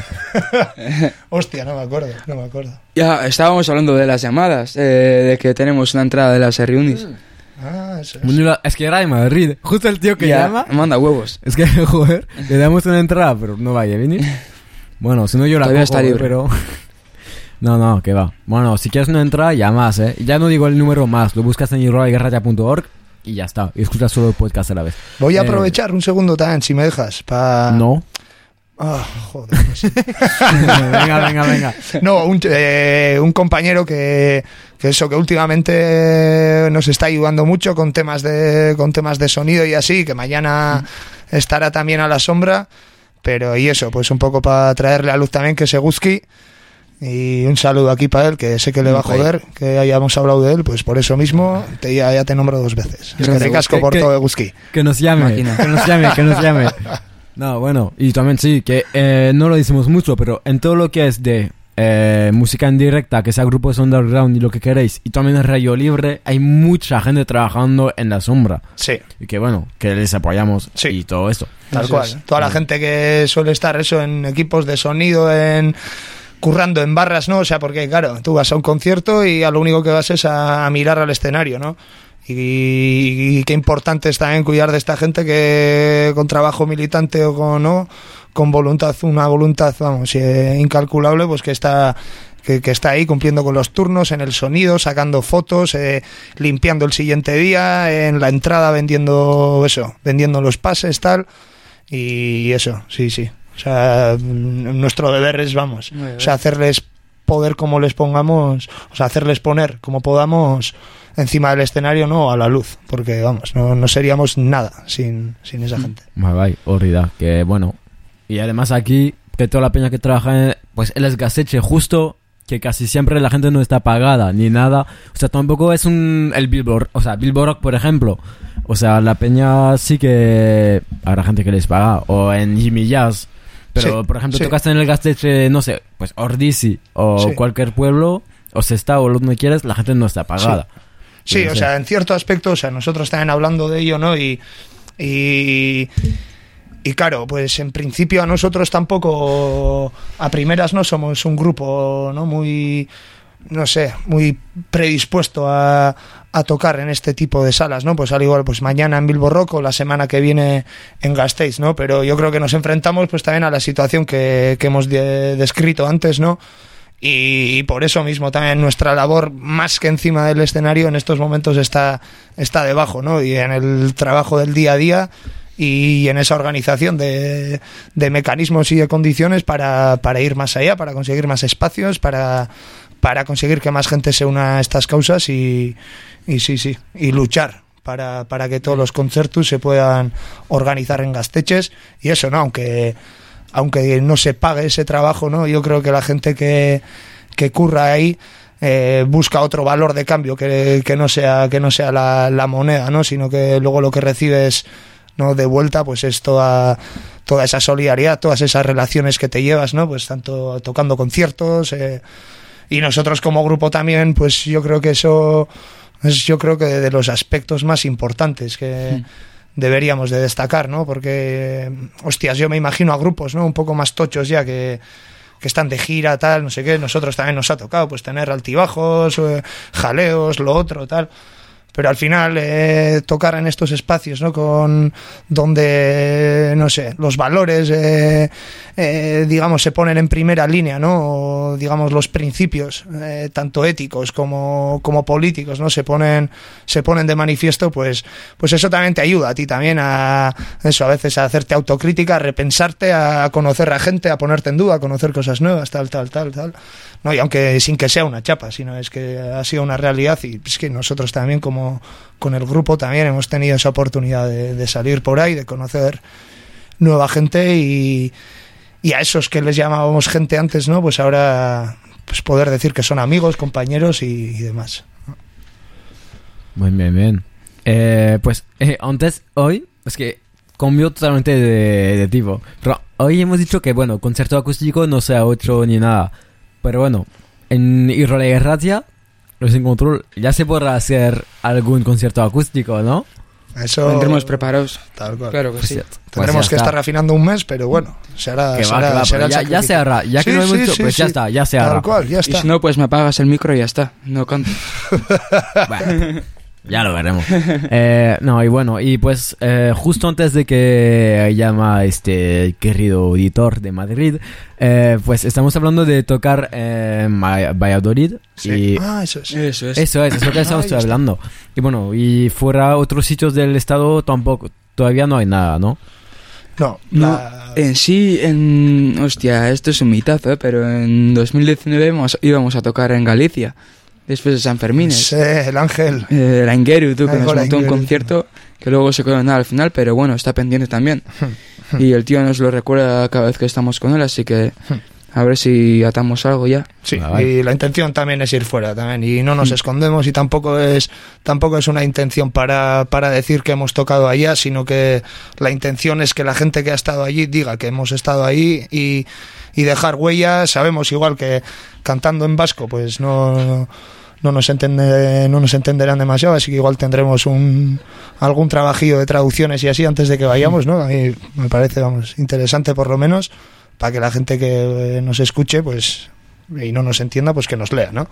Hostia, no me acuerdo, no me acuerdo. Ya estábamos hablando de las llamadas, eh, de que tenemos una entrada de las Reunions. Ah, eso es. Bueno, es que era de Madrid. Justo el tío que Ya, llama. manda huevos. Es que, joder, le damos una entrada, pero no vaya a venir. Bueno, si no yo la Todavía cojo, está libre. pero... No, no, que va. Bueno, si quieres una entrada, llamas, ¿eh? Ya no digo el número más, lo buscas en irroaguerraya punto org y ya está. Y escuchas solo el podcast a la vez. Voy a Eh, aprovechar un segundo también, si me dejas, para... No. Ah, joder, no sé. venga, venga, venga. No, un, eh, un compañero que, que eso, que últimamente nos está ayudando mucho con temas de, con temas de sonido y así, que mañana estará también a la sombra, pero y eso, pues un poco para traerle a luz también, que es Eguzki. Y un saludo aquí para él, que sé que le va a joder que hayamos hablado de él, pues por eso mismo te, ya, ya te nombro dos veces. Es que ricasco por Que- todo, Eguzki. Que nos llame, Máquina. que nos llame, que nos llame. No, bueno, y también sí, que eh, no lo decimos mucho, pero en todo lo que es de eh, música en directa, que sea grupos underground y lo que queréis, y también en Radio Libre, hay mucha gente trabajando en la sombra. Sí, Y que bueno, que les apoyamos Sí. y todo eso. tal Eso cual. es. Toda la gente que suele estar eso en equipos de sonido, en currando en barras, ¿no? O sea, porque claro, tú vas a un concierto y a lo único que vas es a, a mirar al escenario, ¿no? Y, y qué importante es también cuidar de esta gente que con trabajo militante o con no, con voluntad, una voluntad, vamos, eh, incalculable, pues que está que, que está ahí cumpliendo con los turnos, en el sonido, sacando fotos, eh, limpiando el siguiente día, en la entrada vendiendo eso, vendiendo los pases, tal, y eso, sí, sí. O sea, mm, nuestro deber es, vamos, Muy bien. o sea, hacerles poder como les pongamos, o sea, hacerles poner como podamos encima del escenario, no a la luz, porque vamos, no, no seríamos nada sin, sin esa gente. Bye bye, horrida, que bueno. Y además aquí, que toda la peña que trabaja, en, pues él es Gasteche, justo que casi siempre la gente no está pagada ni nada. O sea, tampoco es un el Billboard, o sea, Billboard, por ejemplo. O sea, la peña sí que habrá gente que les paga. O en Jimmy Jazz, Pero, Sí, por ejemplo, sí. tocaste en el Gasteiz, no sé, pues Ordisi o Sí. cualquier pueblo, o Sestao o lo que quieras, la gente no está pagada. Sí, Yo o sé. sea, en cierto aspecto, o sea, nosotros también hablando de ello, ¿no? Y, y, y claro, pues en principio a nosotros tampoco, a primeras no somos un grupo, ¿no? Muy, no sé, muy predispuesto a, a tocar en este tipo de salas, ¿no? Pues al igual, pues mañana en Bilbo Rock o la semana que viene en Gasteiz, ¿no? Pero yo creo que nos enfrentamos pues también a la situación que, que hemos de- descrito antes, ¿no? Y, y por eso mismo también nuestra labor, más que encima del escenario, en estos momentos está, está debajo, ¿no? Y en el trabajo del día a día y en esa organización de, de mecanismos y de condiciones para, para ir más allá, para conseguir más espacios, para, para conseguir que más gente se una a estas causas y, y sí, sí, y luchar para, para que todos los conciertos se puedan organizar en Gasteches y eso, ¿no? Aunque aunque no se pague ese trabajo, ¿no? Yo creo que la gente que, que curra ahí eh, busca otro valor de cambio que, que no sea que no sea la, la moneda, ¿no? Sino que luego lo que recibes, ¿no? De vuelta, pues es toda toda esa solidaridad, todas esas relaciones que te llevas, ¿no? Pues tanto tocando conciertos eh, y nosotros como grupo también, pues yo creo que eso es yo creo que de los aspectos más importantes que Mm. deberíamos de destacar, ¿no? Porque, hostias, yo me imagino a grupos, ¿no? Un poco más tochos ya que, que están de gira, tal, no sé qué. Nosotros también nos ha tocado, pues, tener altibajos, eh, jaleos, lo otro, tal. Pero al final, eh, tocar en estos espacios, ¿no? Con donde, no sé, los valores, eh, eh, digamos, se ponen en primera línea, ¿no? O, digamos, los principios, eh, tanto éticos como, como políticos, ¿no? Se ponen, se ponen de manifiesto, pues, pues eso también te ayuda a ti también a, eso, a veces a hacerte autocrítica, a repensarte, a conocer a gente, a ponerte en duda, a conocer cosas nuevas, tal, tal, tal, tal. No, y aunque sin que sea una chapa, sino es que ha sido una realidad y es que nosotros también como con el grupo también hemos tenido esa oportunidad de, de salir por ahí, de conocer nueva gente y, y a esos que les llamábamos gente antes, ¿no? Pues ahora pues poder decir que son amigos, compañeros y, y demás. Muy bien, bien. Eh, pues eh, antes, hoy, es que cambió totalmente de, de tipo. Pero hoy hemos dicho que, bueno, concierto acústico no sea ocho ni nada. Pero bueno, en Irrole y Ratia, los Sin Control, ya se podrá hacer algún concierto acústico, ¿no? Eso Vendremos preparados. tal cual. Claro que Pues sí. ya- pues Tendremos ya que está. estar afinando un mes, pero bueno, será, Que va, será, que va, será pero el ya, ya se sacrificio. hará. Ya que Sí, lo hemos sí, dicho, sí, pues ya sí. está, ya se Tal hará. cual, ya Y está. si no, pues me apagas el micro y ya está. No canto. Bueno, ya lo veremos. Eh, no, y bueno, y pues eh, justo antes de que llama este querido auditor de Madrid, eh, pues estamos hablando de tocar en Ma- Valladolid. Sí. Y Ah, eso es. Eso es. eso es, es lo que estamos Ah, ya está. hablando. Y bueno, y fuera otros sitios del estado tampoco, todavía no hay nada, ¿no? No, No, la- en sí, en... Hostia, esto es un mitazo, ¿eh? Pero en dos mil diecinueve íbamos, íbamos a tocar en Galicia, después de San Fermín. sí, el ángel. Eh, la Ingeru, tú, que Ay, nos hola, montó un Ingeru. concierto que luego se quedó en nada al final, pero bueno, está pendiente también. Y el tío nos lo recuerda cada vez que estamos con él, así que a ver si atamos algo ya. Sí, Ah, vale. y la intención también es ir fuera también y no nos escondemos y tampoco es tampoco es una intención para, para decir que hemos tocado allá, sino que la intención es que la gente que ha estado allí diga que hemos estado ahí y, y dejar huellas. Sabemos igual que cantando en vasco pues no no nos entiende, no nos entenderán demasiado, así que igual tendremos un algún trabajillo de traducciones y así antes de que vayamos, ¿no? A mí me parece, vamos, interesante por lo menos para que la gente que nos escuche pues y no nos entienda pues que nos lea, ¿no?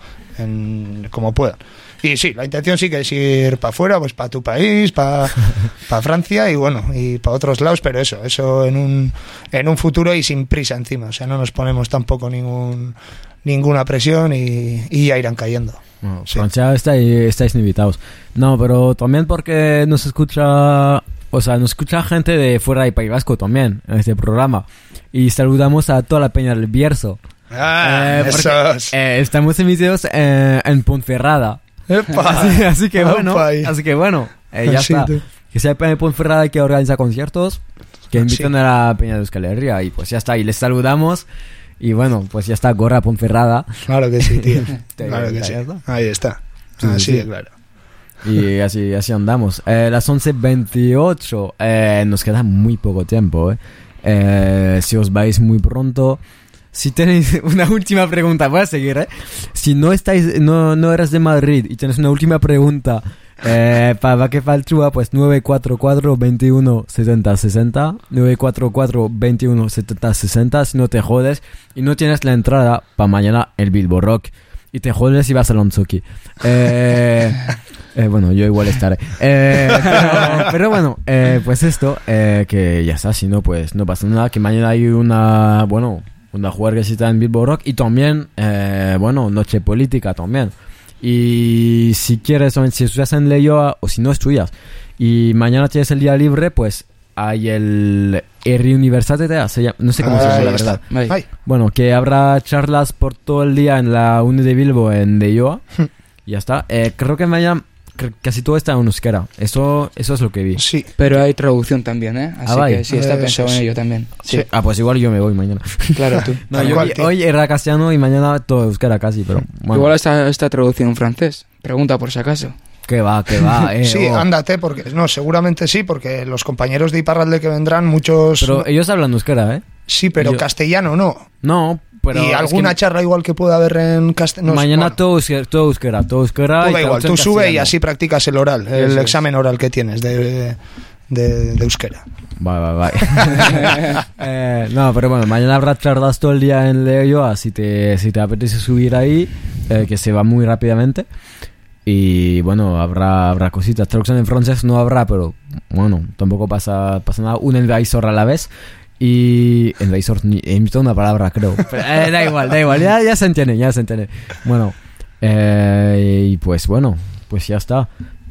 En, como pueda. Y sí, la intención sí que es ir para afuera, pues para tu país, para pa Francia y bueno, y para otros lados, pero eso, eso en un en un futuro y sin prisa encima, o sea, no nos ponemos tampoco ningún ninguna presión y, y ya irán cayendo. Bueno, Sí. Francia, estáis, estáis invitados. No, pero también porque nos escucha, o sea, nos escucha gente de fuera del País Vasco también en este programa. Y saludamos a toda la peña del Bierzo. Ah, Eh, porque, esos. eh, estamos emitidos en, en Ponferrada. ¡Epa! Así, así que bueno, Opa, ahí. así que bueno, eh, ya Sí, está. tú. Que sea Peña de Ponferrada que organiza conciertos, que invitan Sí. a la Peña de Euskal Herria y pues ya está. Y les saludamos y bueno, pues ya está Gorra Ponferrada. Claro que sí, tío. Te- Claro que ya sí. está. Ahí está. Sí, Así sí. de claro. Y así, así andamos. Eh, las once veintiocho. Eh, nos queda muy poco tiempo. Eh. Eh, si os vais muy pronto. Si tenéis una última pregunta, voy a seguir, ¿eh? Si no estáis, no, no eres de Madrid y tienes una última pregunta eh, para Baque Falchua, pues nueve cuatro cuatro, veintiuno, setenta, sesenta. nueve cuatro cuatro, veintiuno, setenta, sesenta. Si no te jodes y no tienes la entrada para mañana el Bilbo Rock. Y te jodes y vas a Lonzoki. Eh, eh, bueno, yo igual estaré. Eh, pero, pero bueno, eh, pues esto, eh, que ya está. Si no, pues no pasa nada. Que mañana hay una, bueno... una juerguesita en Bilbo Rock y también, eh, bueno, noche política también. Y si quieres, si estudias en Leioa o si no estudias y mañana tienes el día libre, pues hay el R Universitatea, se llama, no sé cómo ah, se llama la verdad. Ahí. Bueno, que habrá charlas por todo el día en la Uni de Bilbo en Leioa. Y ya está. Eh, creo que mañana casi todo está en euskera. Eso, eso es lo que vi. Sí, pero hay traducción también, ¿eh? Así ah, que sí, está eh, pensado sí. en ello también. Sí. Sí. Ah, pues igual yo me voy mañana. Claro, tú. No, yo, hoy era castellano y mañana todo euskera casi, pero bueno. Igual está, está traducción en francés. Pregunta por si acaso. Que va, que va. Eh, sí, oh. ándate, porque no, seguramente sí, porque los compañeros de Iparralde que vendrán, muchos... Pero ellos hablan euskera, ¿eh? Sí, pero yo... castellano no. No, pero... Y alguna que... charla igual que pueda haber en castellano. No, mañana bueno. todo euskera, todo euskera, todo euskera. Todo igual, tú sube y así practicas el oral, el Eso examen es. oral que tienes de, de, de euskera. Bye, bye, bye. eh, no, pero bueno, mañana habrá charlas todo el día en Leioa, si te, si te apetece subir ahí, eh, que se va muy rápidamente. Y bueno, habrá habrá cositas. Traducción en francés no habrá, pero bueno, tampoco pasa, pasa nada. Un envaisor a la vez. Y envaisor, he invitado una palabra, creo. Pero, eh, da igual, da igual, ya, ya se entiende, ya se entiende. Bueno, eh, y pues bueno, pues ya está.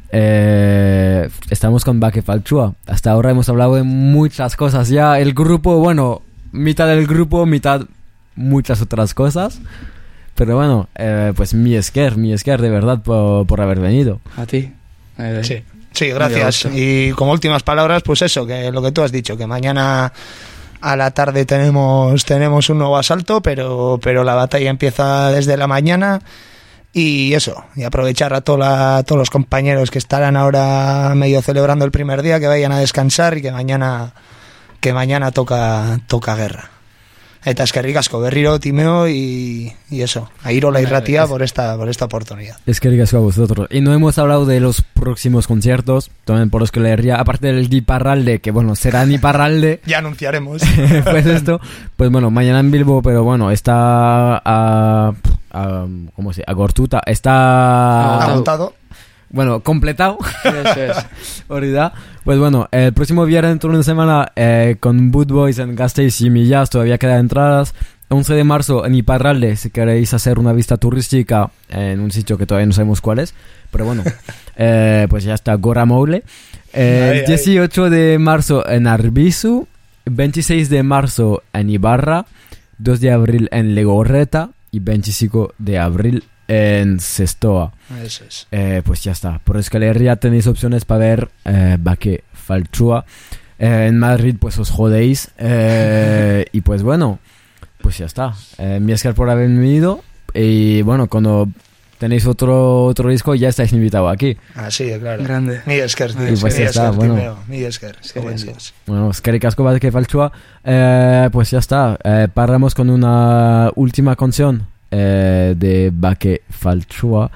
Eh, estamos con Baque Falchua. Hasta ahora hemos hablado de muchas cosas. Ya el grupo, bueno, mitad del grupo, mitad muchas otras cosas. Pero bueno, eh, pues mi esker, mi esker de verdad por, por haber venido. A ti. Eh, sí, sí, gracias. Y como últimas palabras, pues eso, que lo que tú has dicho, que mañana a la tarde tenemos tenemos un nuevo asalto, pero pero la batalla empieza desde la mañana. Y eso, y aprovechar a, toda la, a todos los compañeros que estarán ahora medio celebrando el primer día, que vayan a descansar y que mañana que mañana toca toca guerra. Eta eskerrik asko berriro Timeo y, y eso, a Irola y Ratia por esta por esta oportunidad. Eskerrik asko a vosotros. Y no hemos hablado de los próximos conciertos, también por Euskal Herria, aparte del Iparralde, que bueno, será en Iparralde. Ya anunciaremos. Pues esto, pues bueno, mañana en Bilbo, pero bueno, está a, a ¿cómo se? A Gortuta, está agotado. Bueno, completado. Eso es. Ahorita. Pues bueno, el próximo viernes dentro de una semana eh, con Boot Boys en Gasteiz y Millas todavía quedan entradas. once de marzo en Iparralde, si queréis hacer una vista turística en un sitio que todavía no sabemos cuál es. Pero bueno, eh, pues ya está Gora Moule. Eh, ay, el dieciocho ay. de marzo en Arbizu. veintiséis de marzo en Ibarra. dos de abril en Legorreta. Y veinticinco de abril en Sestoa. Eso es. Eh, pues ya está. Por Euskal Herria tenéis opciones para ver eh, Baque Falchua. Eh, en Madrid pues os jodéis. Eh, y pues bueno, pues ya está. Eh, mi esker por haber venido. Y bueno, cuando tenéis otro otro disco ya estáis invitados aquí. Ah, sí, claro. Grande. Mi esker. Y pues ya está, bueno. Mi esker. Bueno, eskerrik asko Baque Falchua. Eh, pues ya está. Eh, paramos con una última canción. Eh, de Baque Falchua.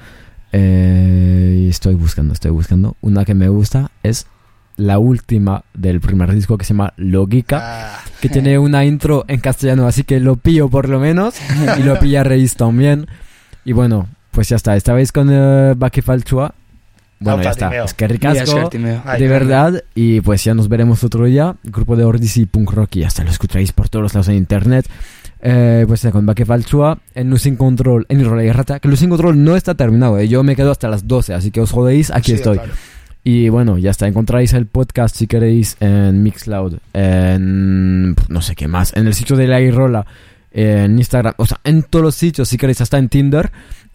Eh, estoy buscando, estoy buscando. Una que me gusta es la última del primer disco que se llama Lógica, ah. que tiene una intro en castellano, así que lo pillo por lo menos. Y lo pilla Reis también. Y bueno, pues ya está. Esta vez con uh, Baque Falchua. Bueno, ya está. Es que ricasco, de verdad. Y pues ya nos veremos otro día. Grupo de Ordis y Punk Rock. Y hasta lo escucharéis por todos los lados en internet. Eh, pues con Baque Falchua en Losing Control en Irola y Rata, que Losing Control no está terminado, eh. Yo me quedo hasta las doce, así que os jodéis, aquí sí, estoy, claro. Y bueno, ya está, encontráis el podcast si queréis en Mixcloud, en no sé qué más, en el sitio de la Irola, en Instagram, o sea, en todos los sitios si queréis, hasta en Tinder.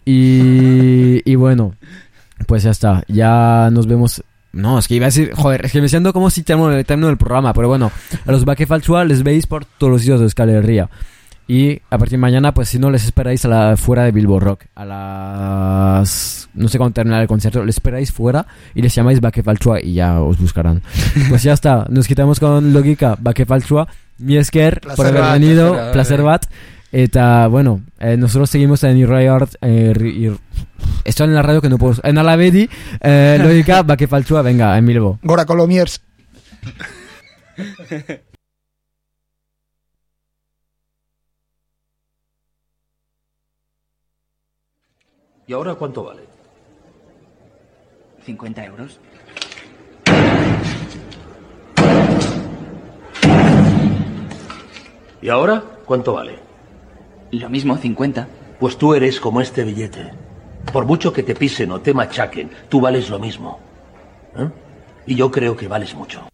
Y, y bueno, pues ya está, ya nos vemos. No, es que iba a decir, joder, es que me siento como si termino el término del programa, pero bueno, a los Baque Falchua les veis por todos los sitios de Euskal Herria. Y a partir de mañana, pues si no, les esperáis a la, fuera de Bilbo Rock. A las... no sé cuándo terminar el concierto. Les esperáis fuera y les llamáis Baque Falchua y ya os buscarán. Pues ya está. Nos quitamos con Lógica, Baque Falchua. mi esker por Placer haber bat, venido, placer, placer eh. bat. Eta, bueno, eh, nosotros seguimos en Irraia Art, eh, ir, estoy en la radio que no puedo, en Alabedi, eh, logika, bake faltsua, venga, en Bilbo. Gora Colomiers. ¿Y ahora cuánto vale? cincuenta euros. ¿Y ahora cuánto vale? Lo mismo, cincuenta. Pues tú eres como este billete. Por mucho que te pisen o te machaquen, tú vales lo mismo. ¿Eh? Y yo creo que vales mucho.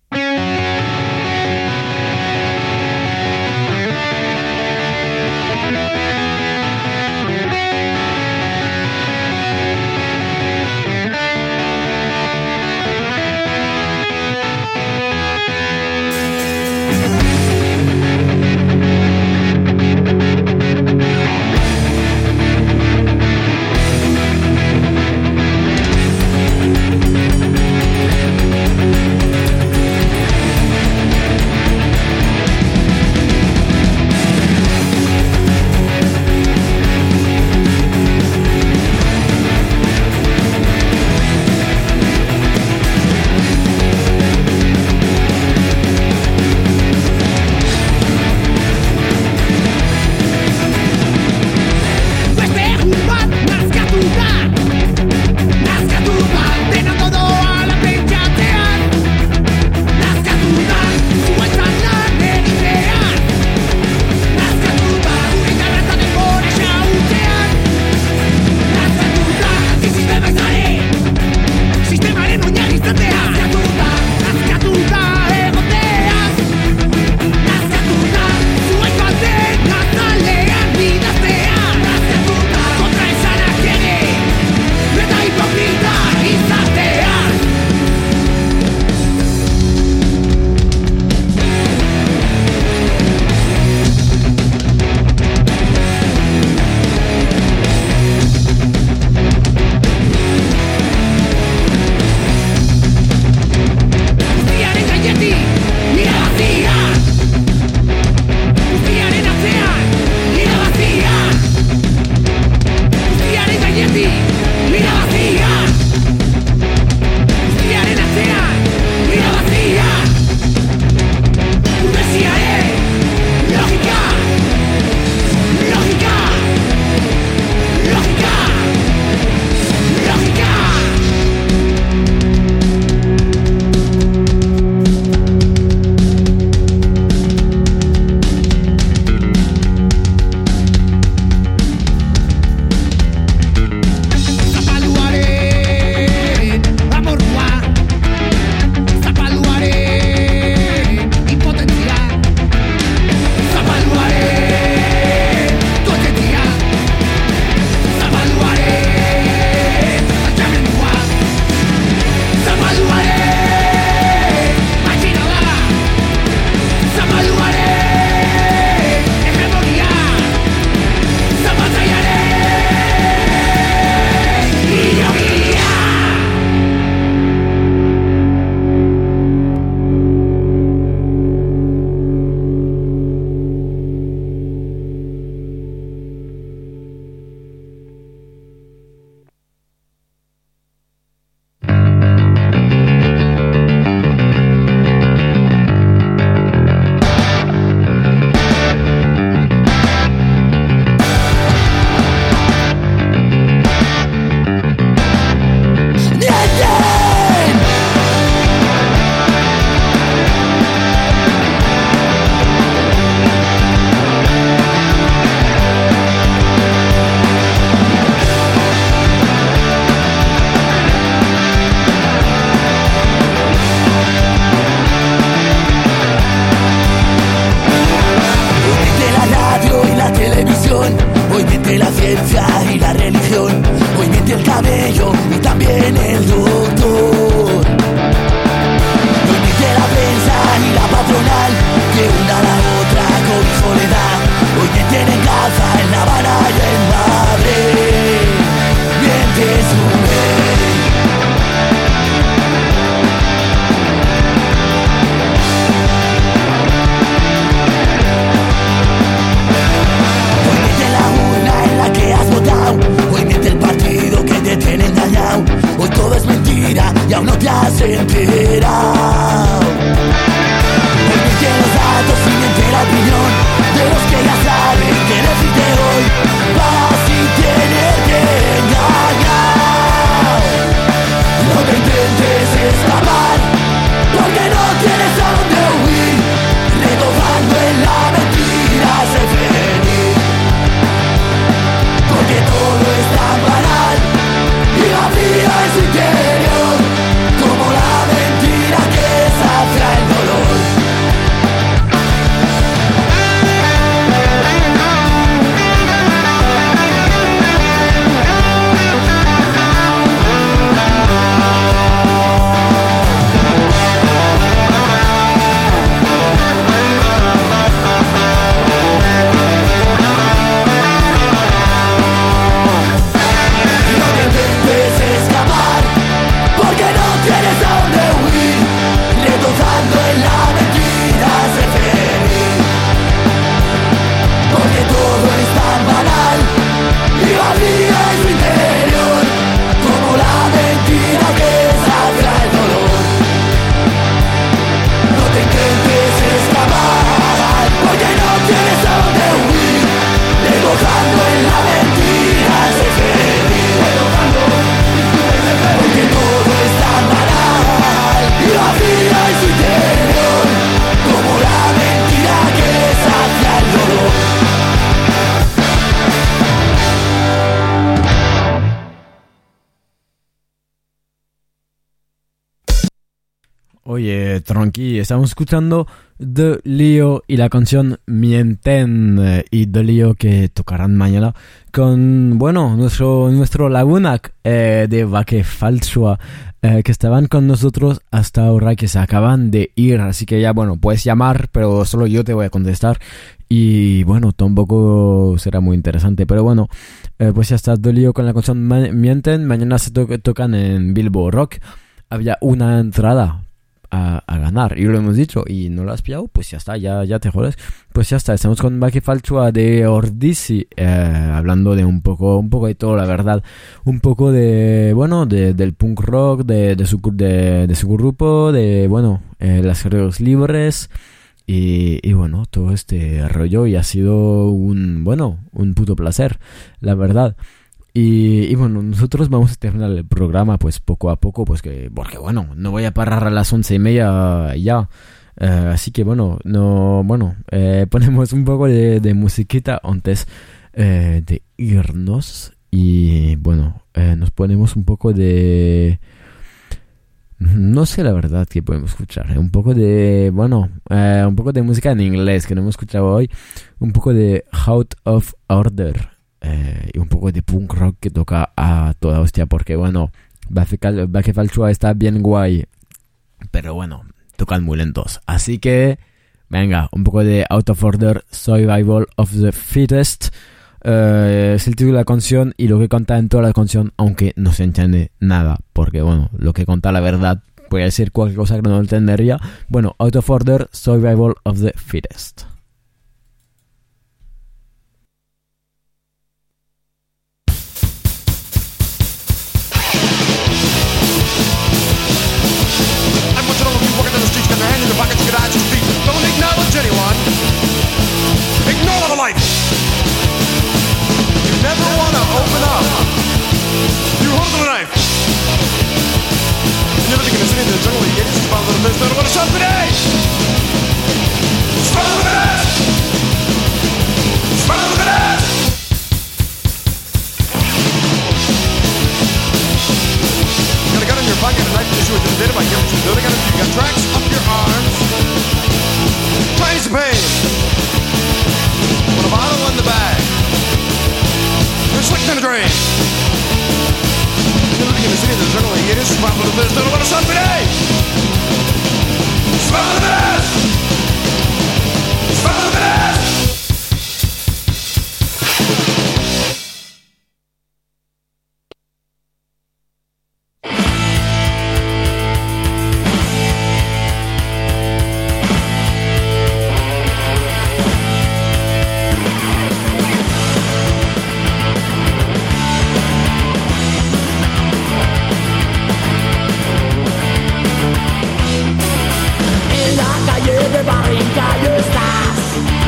Oye, tranqui, estamos escuchando The Lío y la canción Mienten, eh, y The Lío que tocarán mañana con, bueno, nuestro nuestro Lagunac eh, de Vaque Falsua, eh, que estaban con nosotros hasta ahora, que se acaban de ir, así que ya, bueno, puedes llamar, pero solo yo te voy a contestar y, bueno, tampoco será muy interesante, pero bueno, eh, pues ya está The Lío con la canción Mienten. Mañana se to- tocan en Bilbo Rock. Había una entrada A, a ganar, y lo hemos dicho, y no lo has pillado, pues ya está, ya, ya te jodes. Pues ya está, estamos con Vaque Falsua de Ordisi, eh, hablando de un poco, un poco de todo, la verdad, un poco de, bueno, de, del punk rock, de, de, su, de, de su grupo, de, bueno, eh, las carreras libres, y, y bueno, todo este rollo, y ha sido un, bueno, un puto placer, la verdad. Y, y bueno, nosotros vamos a terminar el programa pues poco a poco, pues que, porque bueno, no voy a parar a las once y media ya, uh, así que bueno, no, bueno, eh, ponemos un poco de, de musiquita antes eh, de irnos, y bueno, eh, nos ponemos un poco de, no sé la verdad que podemos escuchar, un poco de, bueno, eh, un poco de música en inglés que no hemos escuchado hoy, un poco de Out of Order. Eh, y un poco de punk rock que toca a toda hostia, porque bueno, Vaque Falsua está bien guay, pero bueno, tocan muy lentos, así que venga, un poco de Out of Order, Survival of the Fittest, eh, es el título de la canción y lo que canta en toda la canción, aunque no se entiende nada, porque bueno, lo que canta la verdad puede ser cualquier cosa que no entendería. Bueno, Out of Order, Survival of the Fittest. Don't acknowledge anyone. Ignore the life. You never want to open up. You hold the knife. And you're living in a city that generally gets you about a little bit. Don't want to shop today. Smell the best. Smell the best. You got a gun in your pocket, a knife to issue a data by giving you building on it. You got tracks up your arms. Trying to pay. Put a bottle in the bag. You're slick in the drain. You're living in the city that generally it is popular. There's no one to shop today. Smell the best. Smell the best. En la calle de Barrica estás.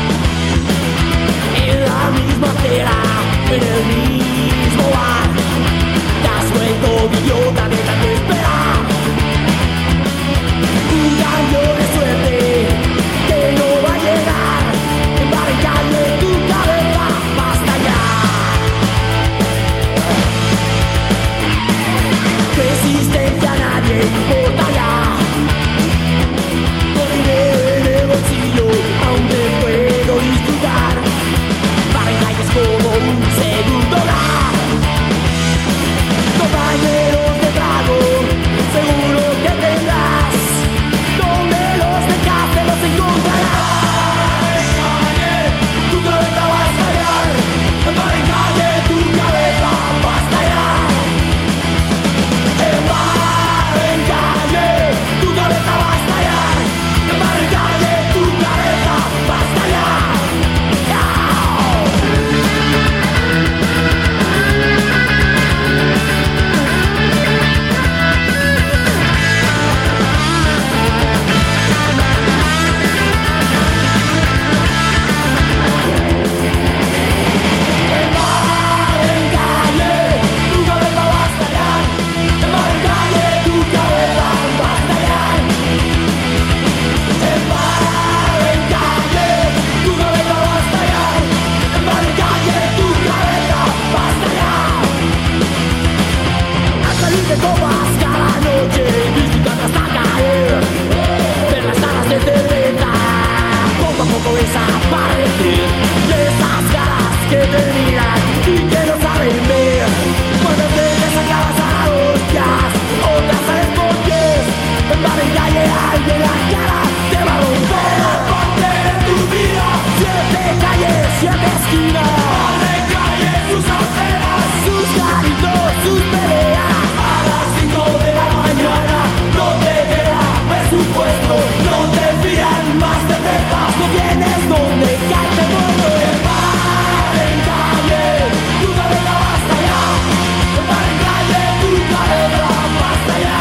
esquina. Barren calle, sus aceras, sus garitos, sus peleas. A las cinco de la mañana no te queda presupuesto, no te fían más de cepas, no tienes donde caerte todo. El barren calle, tu cabeza basta ya. El barren calle, tu cabeza basta ya.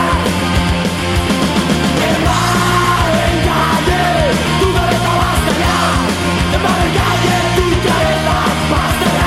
El barren calle, tu cabeza basta ya. El barren calle, tu cabeza basta ya.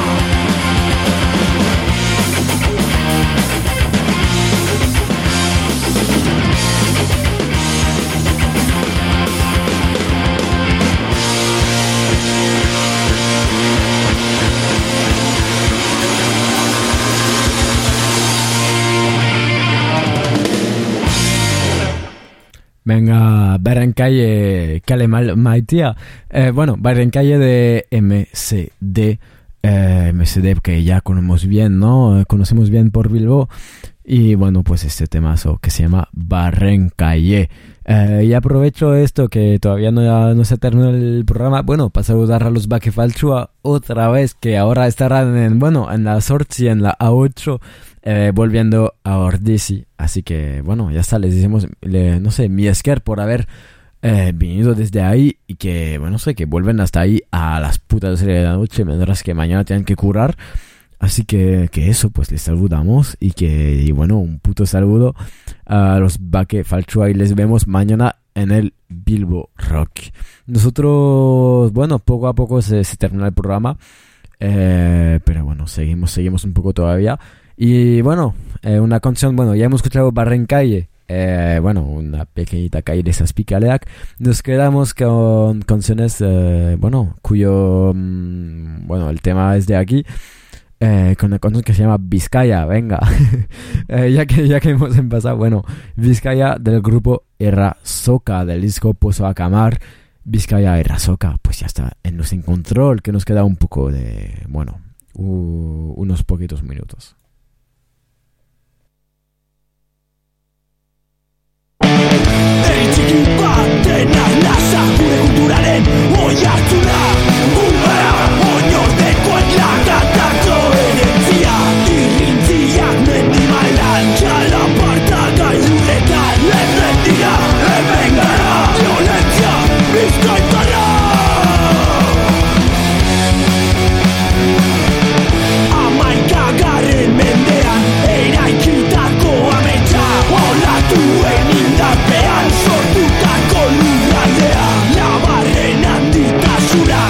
Venga, Barrancalle, Cale Maitia. Eh, bueno, Barrancalle de M C D. Eh, M C D que ya conocemos bien, ¿no? Conocemos bien por Bilbao. Y bueno, pues este temazo que se llama Barrancalle. Eh, y aprovecho esto que todavía no, no se terminó el programa. Bueno, para saludar a los Baque Falchua otra vez, que ahora estarán en, bueno, en la Sorchi, en la A ocho, eh, volviendo a Ordisi. Así que, bueno, ya está, les decimos, le, no sé, mi esker por haber eh, venido desde ahí y que, bueno, no sé, que vuelven hasta ahí a las putas de la noche, mientras que mañana tienen que curar. Así que, que eso, pues les saludamos y que, y bueno, un puto saludo a los Baque Falchua y les vemos mañana en el Bilbo Rock. Nosotros, bueno, poco a poco se, se termina el programa, eh, pero bueno, seguimos, seguimos un poco todavía. Y bueno, eh, una canción, bueno, ya hemos escuchado Barrancalle, eh, bueno, una pequeñita calle de Saspicaleac. Nos quedamos con canciones, eh, bueno, cuyo, mm, bueno, el tema es de aquí. Eh, con una canción que se llama Vizcaya, venga. eh, ya que ya que hemos empezado, bueno, Vizcaya del grupo Errasoka, del disco Pozo Acamar. Vizcaya Errasoka, pues ya está en Los Sin Control, que nos queda un poco de, bueno, uh, unos poquitos minutos. Txiki batena nasa gure kulturaren oihartzuna. Gubera oinordekoen lagatako herentzia. Irrintziak mendimalan txalaparta gailuretan. Hemen dira, hemen gara, violentzia bizkaitarra. Hamaikagarren mendean eraikitako ametsa, olatuen indarpean sortutako lurraldea. Labarren handitasura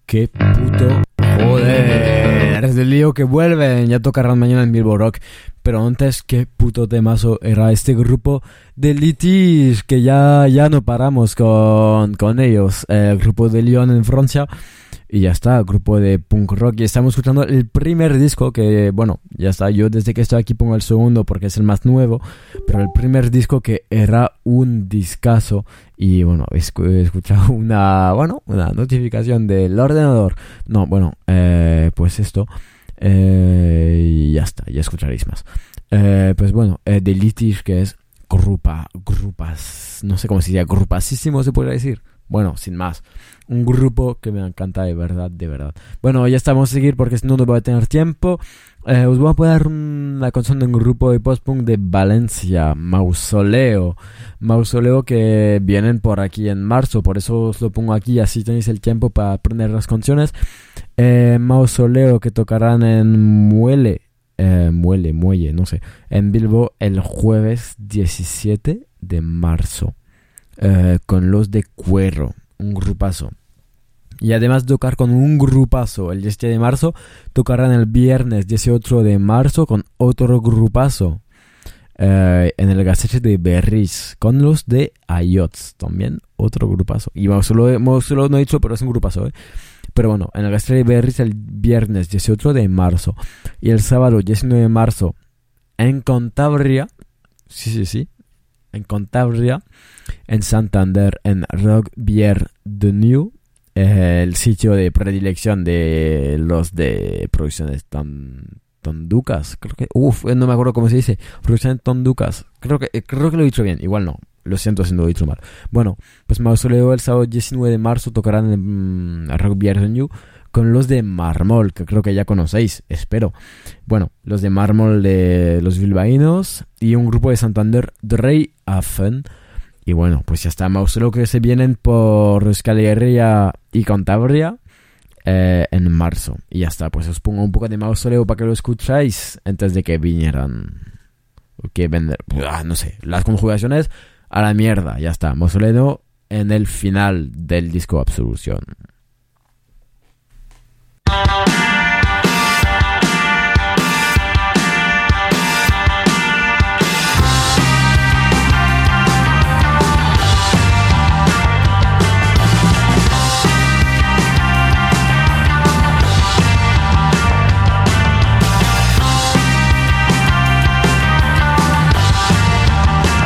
qué puto joder. Es del lío que vuelven, ya tocarán mañana en Bilbo Rock. Pero antes, qué puto temazo era este grupo de Litige, que ya, ya no paramos con, con ellos. El grupo de Lyon en Francia. Y ya está, grupo de punk rock. Y estamos escuchando el primer disco que, bueno, ya está. Yo desde que estoy aquí pongo el segundo porque es el más nuevo. Pero el primer disco que era un discazo. Y bueno, he escuchado una, bueno, una notificación del ordenador. No, bueno, eh, pues esto. Eh, y ya está, ya escucharéis más. Eh, pues bueno, eh, de Litige, que es grupa, grupas, no sé cómo se diría, grupasísimo se podría decir. Bueno, sin más, un grupo que me encanta de verdad, de verdad. Bueno, ya está, vamos a seguir porque si no, no voy a tener tiempo. Eh, os voy a poner una canción de un grupo de post-punk de Valencia, Mausoleo. Mausoleo, que vienen por aquí en marzo, por eso os lo pongo aquí, así tenéis el tiempo para aprender las canciones. Eh, Mausoleo, que tocarán en Muelle, eh, Muelle, Muelle, no sé, en Bilbo el jueves diecisiete de marzo. Eh, con los de Cuero, un grupazo. Y además de tocar con un grupazo el diecisiete de marzo, tocarán el viernes dieciocho de marzo con otro grupazo eh, en el Gazette de Berriz, con los de Ayots, también otro grupazo. Y Mausoleo, Mausoleo no he dicho, pero es un grupazo, ¿eh? Pero bueno, en el Gazette de Berriz el viernes dieciocho de marzo. Y el sábado diecinueve de marzo en Cantabria, sí, sí, sí, en Cantabria, en Santander, en Rock Bière de New, eh, el sitio de predilección de los de producciones tan Tonducas, creo que, uff, no me acuerdo cómo se dice, producciones Tonducas, creo que, creo que lo he dicho bien, igual no, lo siento si no lo he dicho mal. Bueno, pues Mausoleo el sábado diecinueve de marzo tocarán en mm, Rock Bière de New con los de Mármol, que creo que ya conocéis, espero. Bueno, los de Mármol de los bilbaínos y un grupo de Santander, Dreyhafen. Y bueno, pues ya está, Mausoleo, que se vienen por Euskal Herria y Cantabria eh, en marzo. Y ya está, pues os pongo un poco de Mausoleo para que lo escucháis antes de que vinieran. Que vender, ah, no sé, las conjugaciones a la mierda, ya está. Mausoleo en el final del disco Absolución.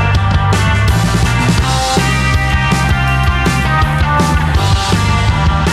We'll be right back.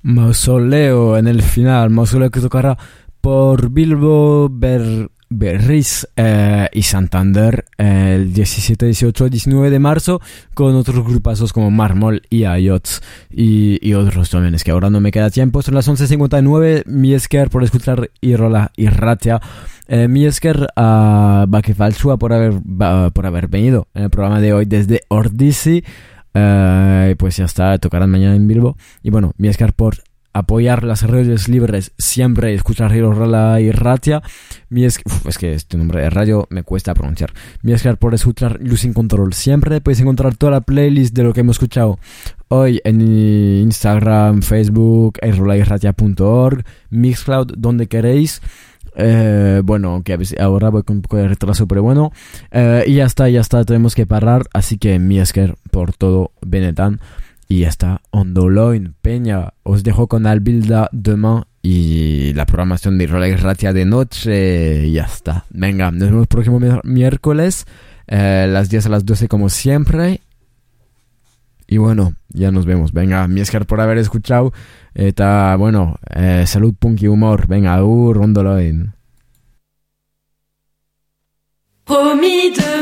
Mausoleo en el final, Mausoleo que tocará por Bilbo, Ber, Berriz eh, y Santander eh, el diecisiete, dieciocho, diecinueve de marzo con otros grupazos como Marmol y Ayots y, y otros también. Es que ahora no me queda tiempo, son las once cincuenta y nueve. Mi esker por escuchar Irola Irratia. Eh, mi esker a Bake Falchua por haber, uh, por haber venido en el programa de hoy desde Ordisi. Uh, pues ya está, tocarán mañana en Bilbo. Y bueno, mi esker por apoyar las redes libres siempre, escuchar Irola Irratia. Mi es, uf, es que este nombre de radio me cuesta pronunciar. Mi esker por escuchar Losing Control siempre. Puedes encontrar toda la playlist de lo que hemos escuchado hoy en Instagram, Facebook, irola irratia punto org, Mixcloud, donde queréis. Eh, bueno, que ahora voy con un poco de retraso, pero bueno, eh, y ya está, ya está, tenemos que parar, así que mi esker por todo Benetán, y ya está, Ondoloin, Peña, os dejo con Albilda demain y la programación de Irola Irratia de noche, y ya está, venga, nos vemos el próximo miércoles, eh, las diez a las doce como siempre, y bueno, ya nos vemos, venga, mi esker por haber escuchado. Está, bueno, eh, salud, punk y humor. Venga, agur, Ondoloin. Promis de